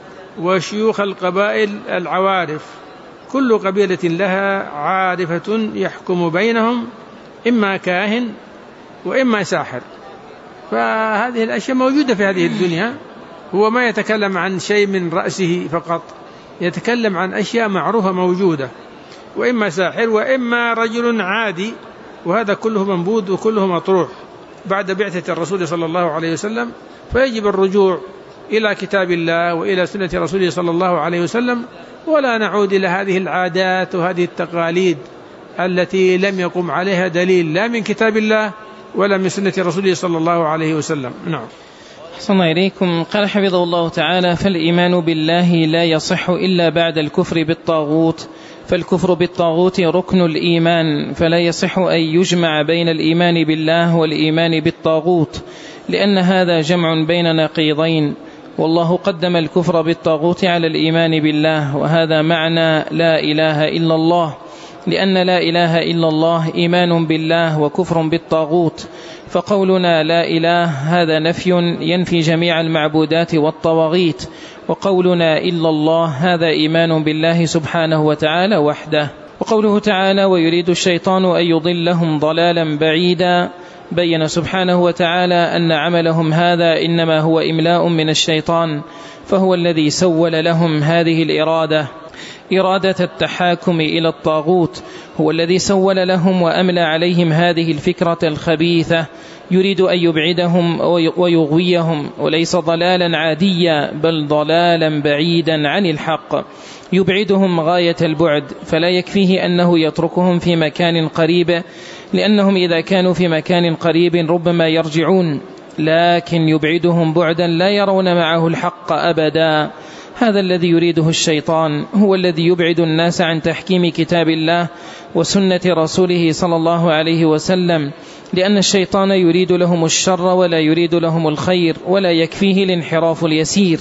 وشيوخ القبائل العوارف. كل قبيلة لها عارفة يحكم بينهم، إما كاهن وإما ساحر. فهذه الأشياء موجودة في هذه الدنيا. هو ما يتكلم عن شيء من رأسه فقط، يتكلم عن أشياء معروفة موجودة، وإما ساحر وإما رجل عادي، وهذا كله منبوذ وكله مطروح بعد بعثة الرسول صلى الله عليه وسلم. فيجب الرجوع إلى كتاب الله وإلى سنة رسوله صلى الله عليه وسلم، ولا نعود إلى هذه العادات وهذه التقاليد التي لم يقم عليها دليل لا من كتاب الله ولا من سنة رسوله صلى الله عليه وسلم. نعم. أحسن الله إليكم. قال حفظه الله تعالى: فالإيمان بالله لا يصح إلا بعد الكفر بالطاغوت، فالكفر بالطاغوت ركن الإيمان، فلا يصح أن يجمع بين الإيمان بالله والإيمان بالطاغوت، لأن هذا جمع بين نقيضين، والله قدم الكفر بالطاغوت على الإيمان بالله، وهذا معنى لا إله إلا الله، لأن لا إله إلا الله إيمان بالله وكفر بالطاغوت، فقولنا لا إله هذا نفي ينفي جميع المعبودات والطواغيت، وقولنا إلا الله هذا إيمان بالله سبحانه وتعالى وحده. وقوله تعالى: ويريد الشيطان أن يضلهم ضلالا بعيدا، بين سبحانه وتعالى أن عملهم هذا إنما هو إملاء من الشيطان، فهو الذي سول لهم هذه الإرادة، إرادة التحاكم إلى الطاغوت، هو الذي سول لهم وأملى عليهم هذه الفكرة الخبيثة، يريد أن يبعدهم ويغويهم، وليس ضلالا عاديا بل ضلالا بعيدا عن الحق، يبعدهم غاية البعد، فلا يكفيه أنه يتركهم في مكان قريب، لأنهم إذا كانوا في مكان قريب ربما يرجعون، لكن يبعدهم بعدا لا يرون معه الحق أبدا. هذا الذي يريده الشيطان، هو الذي يبعد الناس عن تحكيم كتاب الله وسنة رسوله صلى الله عليه وسلم، لأن الشيطان يريد لهم الشر ولا يريد لهم الخير، ولا يكفيه الانحراف اليسير،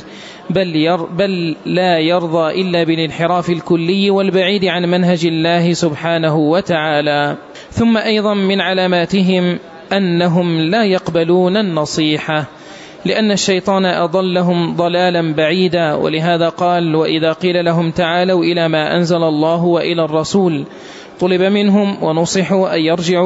بل لا يرضى إلا بالانحراف الكلي والبعيد عن منهج الله سبحانه وتعالى. ثم أيضا من علاماتهم أنهم لا يقبلون النصيحة، لأن الشيطان أضلهم ضلالا بعيدا، ولهذا قال: وإذا قيل لهم تعالوا إلى ما أنزل الله وإلى الرسول طلب منهم ونصحوا أن يرجعوا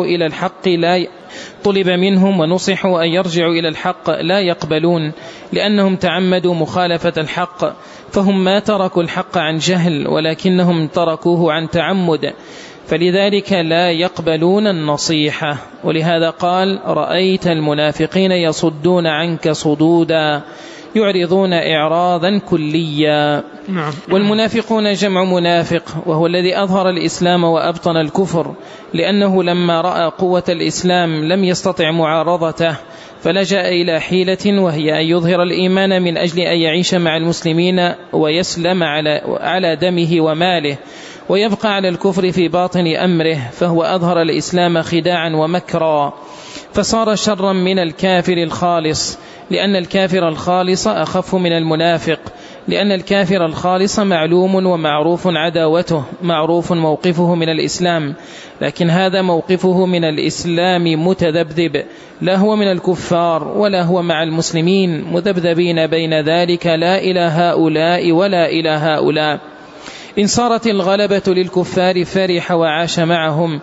إلى الحق لا يقبلون، لأنهم تعمدوا مخالفة الحق، فهم ما تركوا الحق عن جهل ولكنهم تركوه عن تعمد، فلذلك لا يقبلون النصيحة. ولهذا قال: رأيت المنافقين يصدون عنك صدودا، يعرضون إعراضا كليا. والمنافقون جمع منافق، وهو الذي أظهر الإسلام وأبطن الكفر، لأنه لما رأى قوة الإسلام لم يستطع معارضته، فلجأ إلى حيلة، وهي أن يظهر الإيمان من أجل أن يعيش مع المسلمين ويسلم على دمه وماله، ويبقى على الكفر في باطن أمره، فهو أظهر الإسلام خداعا ومكرا، فصار شرا من الكافر الخالص، لأن الكافر الخالص أخف من المنافق، لأن الكافر الخالص معلوم ومعروف عداوته، معروف موقفه من الإسلام، لكن هذا موقفه من الإسلام متذبذب، لا هو من الكفار ولا هو مع المسلمين، مذبذبين بين ذلك، لا إلى هؤلاء ولا إلى هؤلاء. إن صارت الغلبة للكفار فرح وعاش معهم،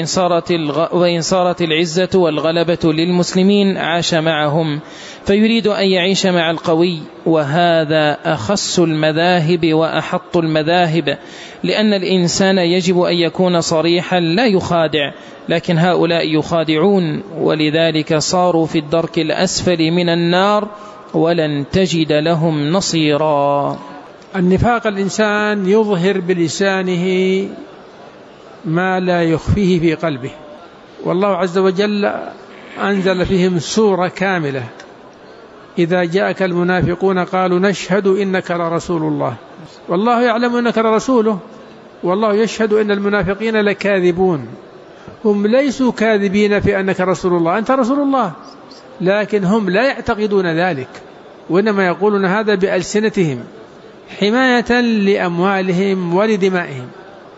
وإن صارت العزة والغلبة للمسلمين عاش معهم، فيريد أن يعيش مع القوي، وهذا أخص المذاهب وأحط المذاهب، لأن الإنسان يجب أن يكون صريحا لا يخادع، لكن هؤلاء يخادعون، ولذلك صاروا في الدرك الأسفل من النار ولن تجد لهم نصيرا. النفاق الإنسان يظهر بلسانه ما لا يخفيه في قلبه، والله عز وجل أنزل فيهم سورة كاملة: إذا جاءك المنافقون قالوا نشهد إنك لرسول الله، والله يعلم إنك لرسوله، والله يشهد إن المنافقين لكاذبون. هم ليسوا كاذبين في أنك رسول الله، أنت رسول الله، لكن هم لا يعتقدون ذلك، وإنما يقولون هذا بألسنتهم حماية لأموالهم ولدمائهم.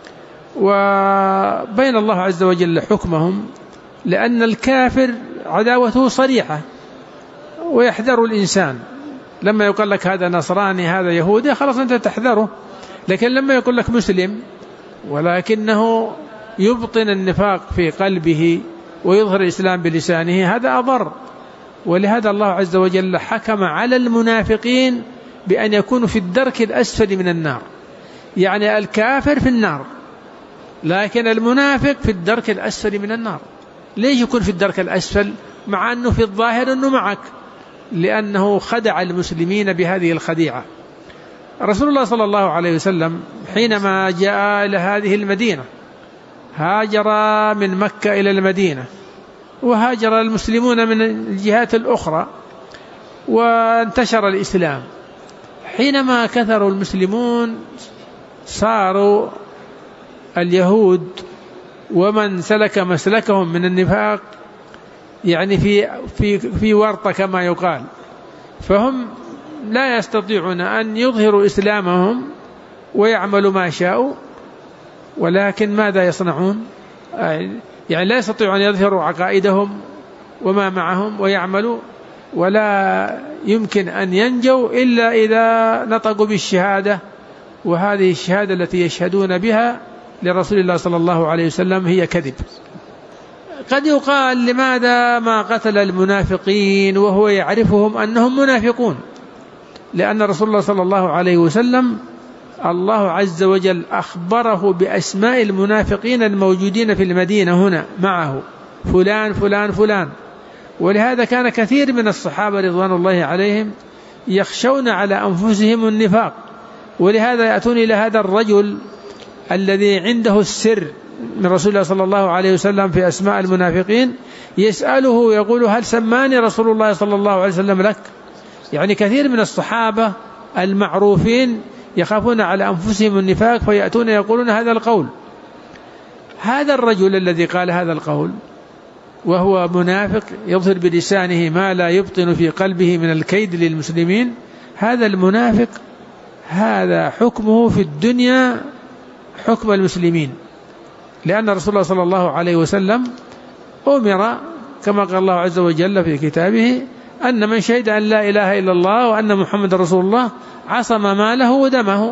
وبين الله عز وجل حكمهم، لأن الكافر عداوته صريحة، ويحذر الإنسان لما يقول لك هذا نصراني هذا يهودي خلاص أنت تحذره، لكن لما يقول لك مسلم ولكنه يبطن النفاق في قلبه ويظهر الإسلام بلسانه هذا أضر. ولهذا الله عز وجل حكم على المنافقين بأن يكونوا في الدرك الأسفل من النار، يعني الكافر في النار لكن المنافق في الدرك الأسفل من النار. ليش يكون في الدرك الأسفل مع أنه في الظاهر أنه معك؟ لأنه خدع المسلمين بهذه الخديعة. رسول الله صلى الله عليه وسلم حينما جاء إلى هذه المدينة هاجر من مكة إلى المدينة، وهاجر المسلمون من الجهات الأخرى، وانتشر الإسلام. حينما كثروا المسلمون صاروا اليهود ومن سلك مسلكهم من النفاق يعني في ورطة كما يقال، فهم لا يستطيعون أن يظهروا إسلامهم ويعملوا ما شاءوا، ولكن ماذا يصنعون؟ يعني لا يستطيعون أن يظهروا عقائدهم وما معهم ويعملوا، ولا يمكن أن ينجوا إلا إذا نطقوا بالشهادة، وهذه الشهادة التي يشهدون بها لرسول الله صلى الله عليه وسلم هي كذب. قد يقال لماذا ما قتل المنافقين وهو يعرفهم أنهم منافقون؟ لأن رسول الله صلى الله عليه وسلم الله عز وجل أخبره بأسماء المنافقين الموجودين في المدينة هنا معه، فلان فلان فلان. ولهذا كان كثير من الصحابة رضوان الله عليهم يخشون على أنفسهم النفاق، ولهذا يأتون إلى هذا الرجل الذي عنده السر من رسول الله صلى الله عليه وسلم في أسماء المنافقين، يسأله يقول: هل سماني رسول الله صلى الله عليه وسلم لك؟ يعني كثير من الصحابة المعروفين يخافون على أنفسهم النفاق، فيأتون يقولون هذا القول. هذا الرجل الذي قال هذا القول وهو منافق يظهر بلسانه ما لا يبطن في قلبه من الكيد للمسلمين، هذا المنافق هذا حكمه في الدنيا حكم المسلمين، لأن رسول الله صلى الله عليه وسلم أمر كما قال الله عز وجل في كتابه أن من شهد أن لا إله إلا الله وأن محمد رسول الله عصم ماله ودمه.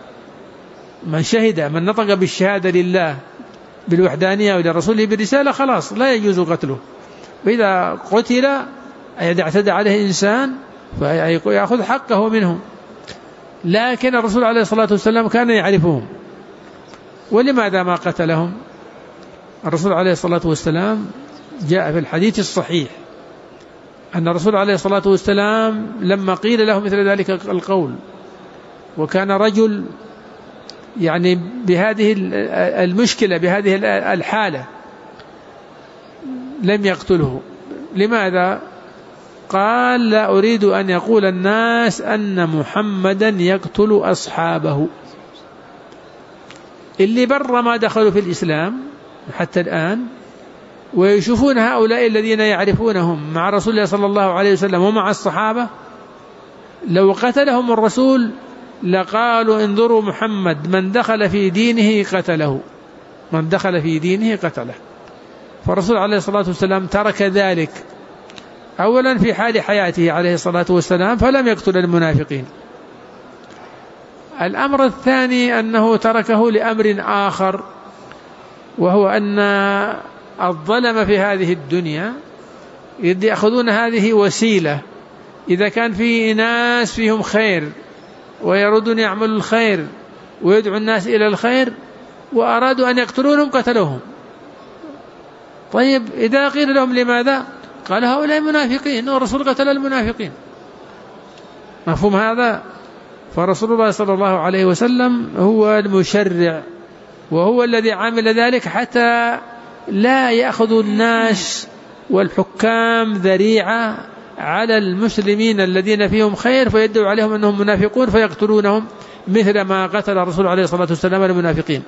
من شهد، من نطق بالشهادة لله بالوحدانية ولرسوله بالرسالة خلاص لا يجوز قتله، وإذا قتل إذا اعتدى عليه إنسان فيأخذ حقه منه. لكن الرسول عليه الصلاة والسلام كان يعرفهم، ولماذا ما قتلهم؟ الرسول عليه الصلاة والسلام جاء في الحديث الصحيح أن الرسول عليه الصلاة والسلام لما قيل له مثل ذلك القول، وكان رجل يعني بهذه المشكلة بهذه الحالة، لم يقتله. لماذا؟ قال: لا أريد أن يقول الناس أن محمدا يقتل أصحابه. اللي بر ما دخلوا في الإسلام حتى الآن ويشوفون هؤلاء الذين يعرفونهم مع رسول الله صلى الله عليه وسلم ومع الصحابة، لو قتلهم الرسول لقالوا: انظروا محمد من دخل في دينه قتله، من دخل في دينه قتله. فالرسول عليه الصلاة والسلام ترك ذلك أولا في حال حياته عليه الصلاة والسلام فلم يقتل المنافقين. الأمر الثاني أنه تركه لأمر آخر، وهو أن الظلم في هذه الدنيا يأخذون هذه وسيلة، إذا كان في ناس فيهم خير ويريدون يعملوا الخير ويدعو الناس إلى الخير وأرادوا أن يقتلونهم قتلوهم. طيب إذا قيل لهم لماذا؟ قال: هؤلاء منافقين والرسول قتل المنافقين. مفهوم هذا؟ فرسول الله صلى الله عليه وسلم هو المشرع، وهو الذي عمل ذلك حتى لا يأخذ الناس والحكام ذريعة على المسلمين الذين فيهم خير فيدعوا عليهم أنهم منافقون فيقتلونهم، مثل ما قتل الرسول عليه الصلاة والسلام المنافقين.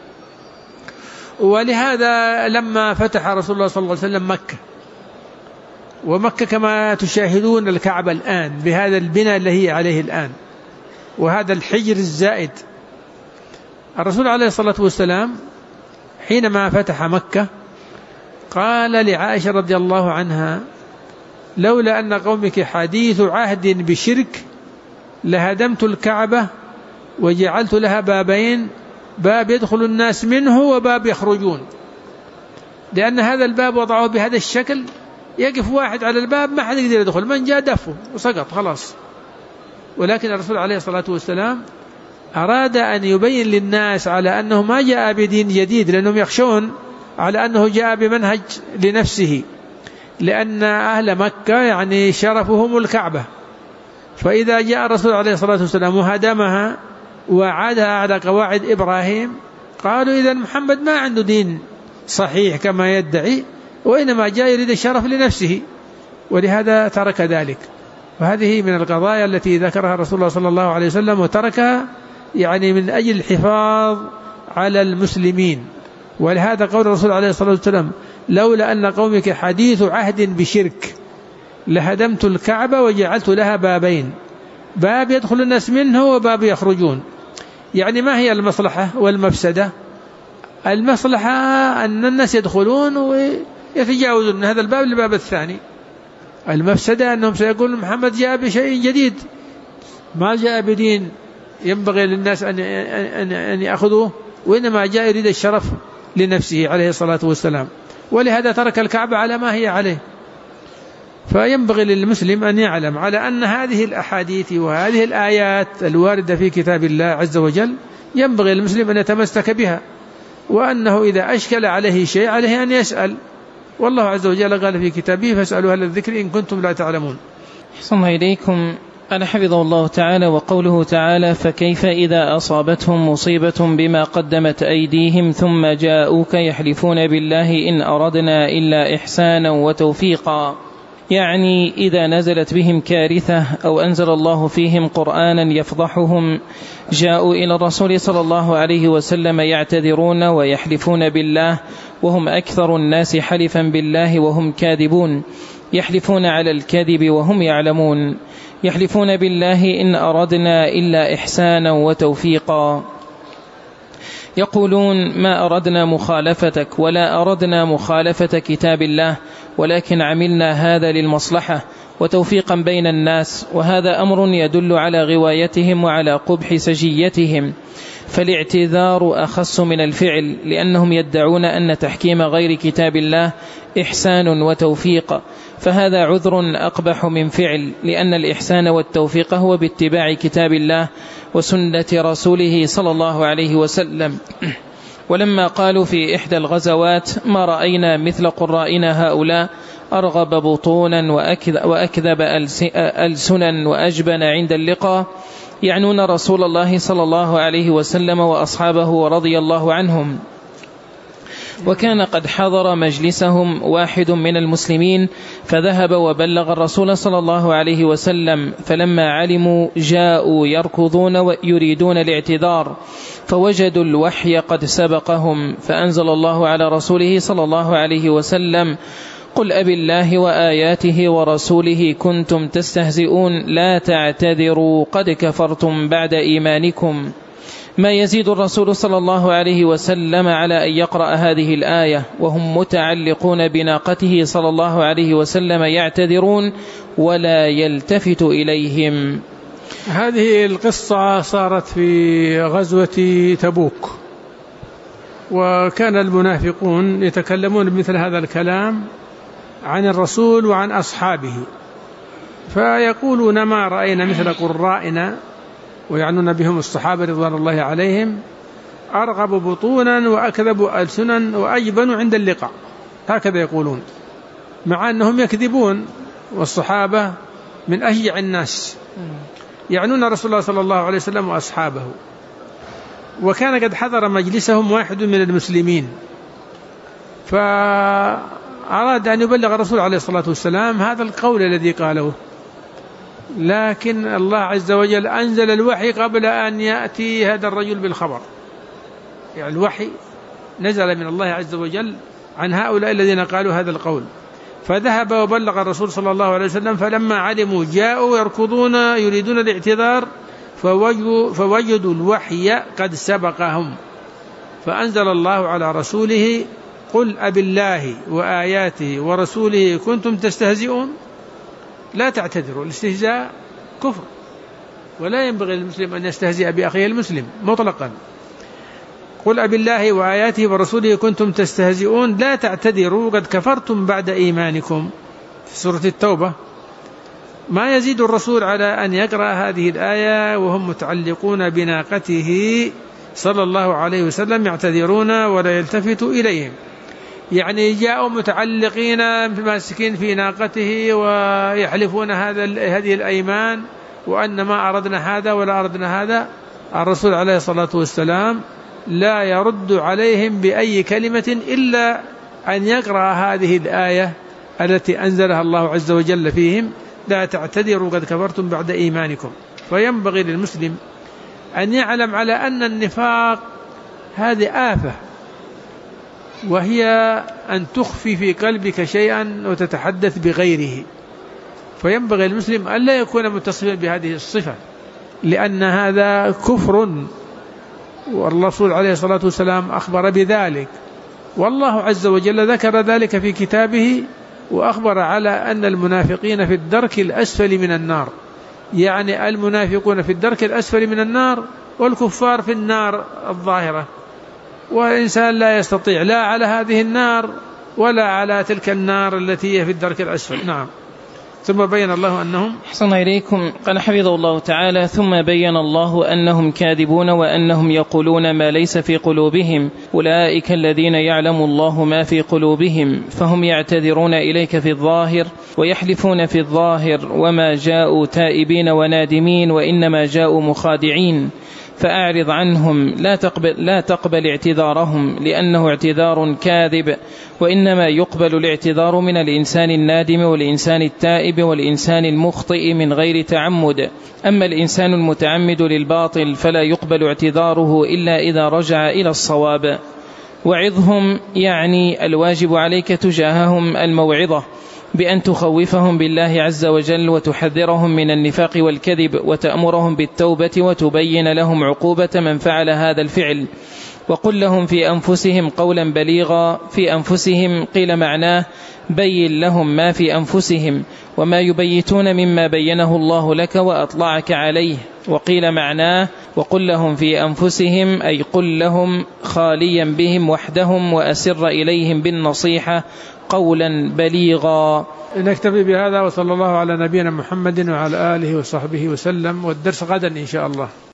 ولهذا لما فتح رسول الله صلى الله عليه وسلم مكة، ومكة كما تشاهدون الكعبة الآن بهذا البناء الذي هي عليه الآن وهذا الحجر الزائد، الرسول عليه الصلاة والسلام حينما فتح مكة قال لعائشة رضي الله عنها: لولا أن قومك حديث عهد بشرك لهدمت الكعبة وجعلت لها بابين، باب يدخل الناس منه وباب يخرجون، لأن هذا الباب وضعه بهذا الشكل يقف واحد على الباب ما حد يقدر يدخل، من جاء دفه وسقط خلاص. ولكن الرسول عليه الصلاة والسلام أراد أن يبين للناس على أنه ما جاء بدين جديد، لأنهم يخشون على أنه جاء بمنهج لنفسه، لأن أهل مكة يعني شرفهم الكعبة، فإذا جاء الرسول عليه الصلاة والسلام وهدمها وعادها على قواعد إبراهيم قالوا إذا محمد ما عنده دين صحيح كما يدعي، وإنما جاء يريد الشرف لنفسه، ولهذا ترك ذلك. وهذه من القضايا التي ذكرها رسول الله صلى الله عليه وسلم، وتركها يعني من أجل الحفاظ على المسلمين. ولهذا قول الرسول عليه الصلاة والسلام لولا أن قومك حديث عهد بشرك لهدمت الكعبة وجعلت لها بابين، باب يدخل الناس منه وباب يخرجون. يعني ما هي المصلحة والمفسدة؟ المصلحة أن الناس يدخلون ويتجاوزون من هذا الباب للباب الثاني. المفسدة أنهم سيقولون محمد جاء بشيء جديد، ما جاء بدين ينبغي للناس أن يأخذوه، وإنما جاء يريد الشرف لنفسه عليه الصلاة والسلام. ولهذا ترك الكعبة على ما هي عليه. فينبغي للمسلم أن يعلم على أن هذه الأحاديث وهذه الآيات الواردة في كتاب الله عز وجل ينبغي للمسلم أن يتمسك بها، وأنه إذا أشكل عليه شيء عليه أن يسأل. والله عز وجل قال في كتابه فاسألوا أهل الذكر إن كنتم لا تعلمون. أحسن الله إليكم. قال حفظه الله تعالى: وقوله تعالى: فكيف إذا أصابتهم مصيبة بما قدمت أيديهم ثم جاءوك يحلفون بالله إن أردنا إلا إحسانا وتوفيقا. يعني إذا نزلت بهم كارثة أو أنزل الله فيهم قرآنا يفضحهم جاءوا إلى الرسول صلى الله عليه وسلم يعتذرون ويحلفون بالله، وهم أكثر الناس حلفا بالله وهم كاذبون، يحلفون على الكذب وهم يعلمون، يحلفون بالله إن أردنا إلا إحسانا وتوفيقا. يقولون ما أردنا مخالفتك ولا أردنا مخالفة كتاب الله، ولكن عملنا هذا للمصلحة وتوفيقا بين الناس، وهذا أمر يدل على غوايتهم وعلى قبح سجيتهم. فالاعتذار أخص من الفعل، لأنهم يدعون أن تحكيم غير كتاب الله إحسان وتوفيق، فهذا عذر أقبح من فعل، لأن الإحسان والتوفيق هو باتباع كتاب الله وسنة رسوله صلى الله عليه وسلم. ولما قالوا في إحدى الغزوات ما رأينا مثل قرائنا هؤلاء أرغب بطونا وأكذب ألسنا وأجبن عند اللقاء، يعنون رسول الله صلى الله عليه وسلم وأصحابه ورضي الله عنهم. وكان قد حضر مجلسهم واحد من المسلمين فذهب وبلغ الرسول صلى الله عليه وسلم، فلما علموا جاءوا يركضون ويريدون الاعتذار، فوجدوا الوحي قد سبقهم، فأنزل الله على رسوله صلى الله عليه وسلم: قل أبي الله وآياته ورسوله كنتم تستهزئون لا تعتذروا قد كفرتم بعد إيمانكم. ما يزيد الرسول صلى الله عليه وسلم على أن يقرأ هذه الآية وهم متعلقون بناقته صلى الله عليه وسلم يعتذرون ولا يلتفت إليهم. هذه القصة صارت في غزوة تبوك، وكان المنافقون يتكلمون بمثل هذا الكلام عن الرسول وعن أصحابه، فيقولون ما رأينا مثل قرائنا، ويعنون بهم الصحابة رضوان الله عليهم، أرغب بطونا وأكذب ألسنا وأجبن عند اللقاء، هكذا يقولون، مع أنهم يكذبون، والصحابة من أشجع الناس، يعنون رسول الله صلى الله عليه وسلم وأصحابه. وكان قد حضر مجلسهم واحد من المسلمين، فأراد أن يبلغ الرسول عليه الصلاة والسلام هذا القول الذي قاله، لكن الله عز وجل أنزل الوحي قبل أن يأتي هذا الرجل بالخبر، يعني الوحي نزل من الله عز وجل عن هؤلاء الذين قالوا هذا القول، فذهب وبلغ الرسول صلى الله عليه وسلم، فلما علموا جاءوا يركضون يريدون الاعتذار، فوجدوا الوحي قد سبقهم، فأنزل الله على رسوله: قل أبي الله وآياته ورسوله كنتم تستهزئون لا تعتذروا. الاستهزاء كفر، ولا ينبغي للمسلم أن يستهزئ بأخيه المسلم مطلقا. قل أبي الله وآياته ورسوله كنتم تستهزئون لا تعتذروا قد كفرتم بعد إيمانكم، في سورة التوبة. ما يزيد الرسول على أن يقرأ هذه الآية وهم متعلقون بناقته صلى الله عليه وسلم يعتذرون ولا يلتفت إليهم. يعني جاءوا متعلقين ماسكين في ناقته ويحلفون هذه الأيمان وأن ما أردنا هذا ولا أردنا هذا. الرسول عليه الصلاة والسلام لا يرد عليهم بأي كلمة إلا أن يقرأ هذه الآية التي أنزلها الله عز وجل فيهم: لا تعتذروا قد كفرتم بعد إيمانكم. فينبغي للمسلم أن يعلم على أن النفاق هذه آفة، وهي أن تخفي في قلبك شيئا وتتحدث بغيره. فينبغي المسلم أن لا يكون متصفا بهذه الصفة، لأن هذا كفر، والرسول عليه الصلاة والسلام أخبر بذلك، والله عز وجل ذكر ذلك في كتابه وأخبر على أن المنافقين في الدرك الأسفل من النار. يعني المنافقون في الدرك الأسفل من النار والكفار في النار الظاهرة، والإنسان لا يستطيع لا على هذه النار ولا على تلك النار التي هي في الدرك الأسفل. نعم. ثم بين الله أنهم أحسن إليكم. قال حفظه الله تعالى: ثم بين الله أنهم كاذبون وأنهم يقولون ما ليس في قلوبهم، أولئك الذين يعلم الله ما في قلوبهم، فهم يعتذرون إليك في الظاهر ويحلفون في الظاهر، وما جاءوا تائبين ونادمين وإنما جاءوا مخادعين، فأعرض عنهم لا تقبل اعتذارهم، لأنه اعتذار كاذب، وإنما يقبل الاعتذار من الإنسان النادم والإنسان التائب والإنسان المخطئ من غير تعمد. أما الإنسان المتعمد للباطل فلا يقبل اعتذاره إلا إذا رجع إلى الصواب. وعظهم، يعني الواجب عليك تجاههم الموعظة بأن تخوفهم بالله عز وجل وتحذرهم من النفاق والكذب، وتأمرهم بالتوبة وتبين لهم عقوبة من فعل هذا الفعل. وقل لهم في أنفسهم قولا بليغا. في أنفسهم قيل معناه بين لهم ما في أنفسهم وما يبيتون مما بينه الله لك وأطلعك عليه. وقيل معناه وقل لهم في أنفسهم، أي قل لهم خاليا بهم وحدهم وأسر إليهم بالنصيحة قولا بليغا. نكتفي بهذا، وصلى الله على نبينا محمد وعلى آله وصحبه وسلم، والدرس غدا إن شاء الله.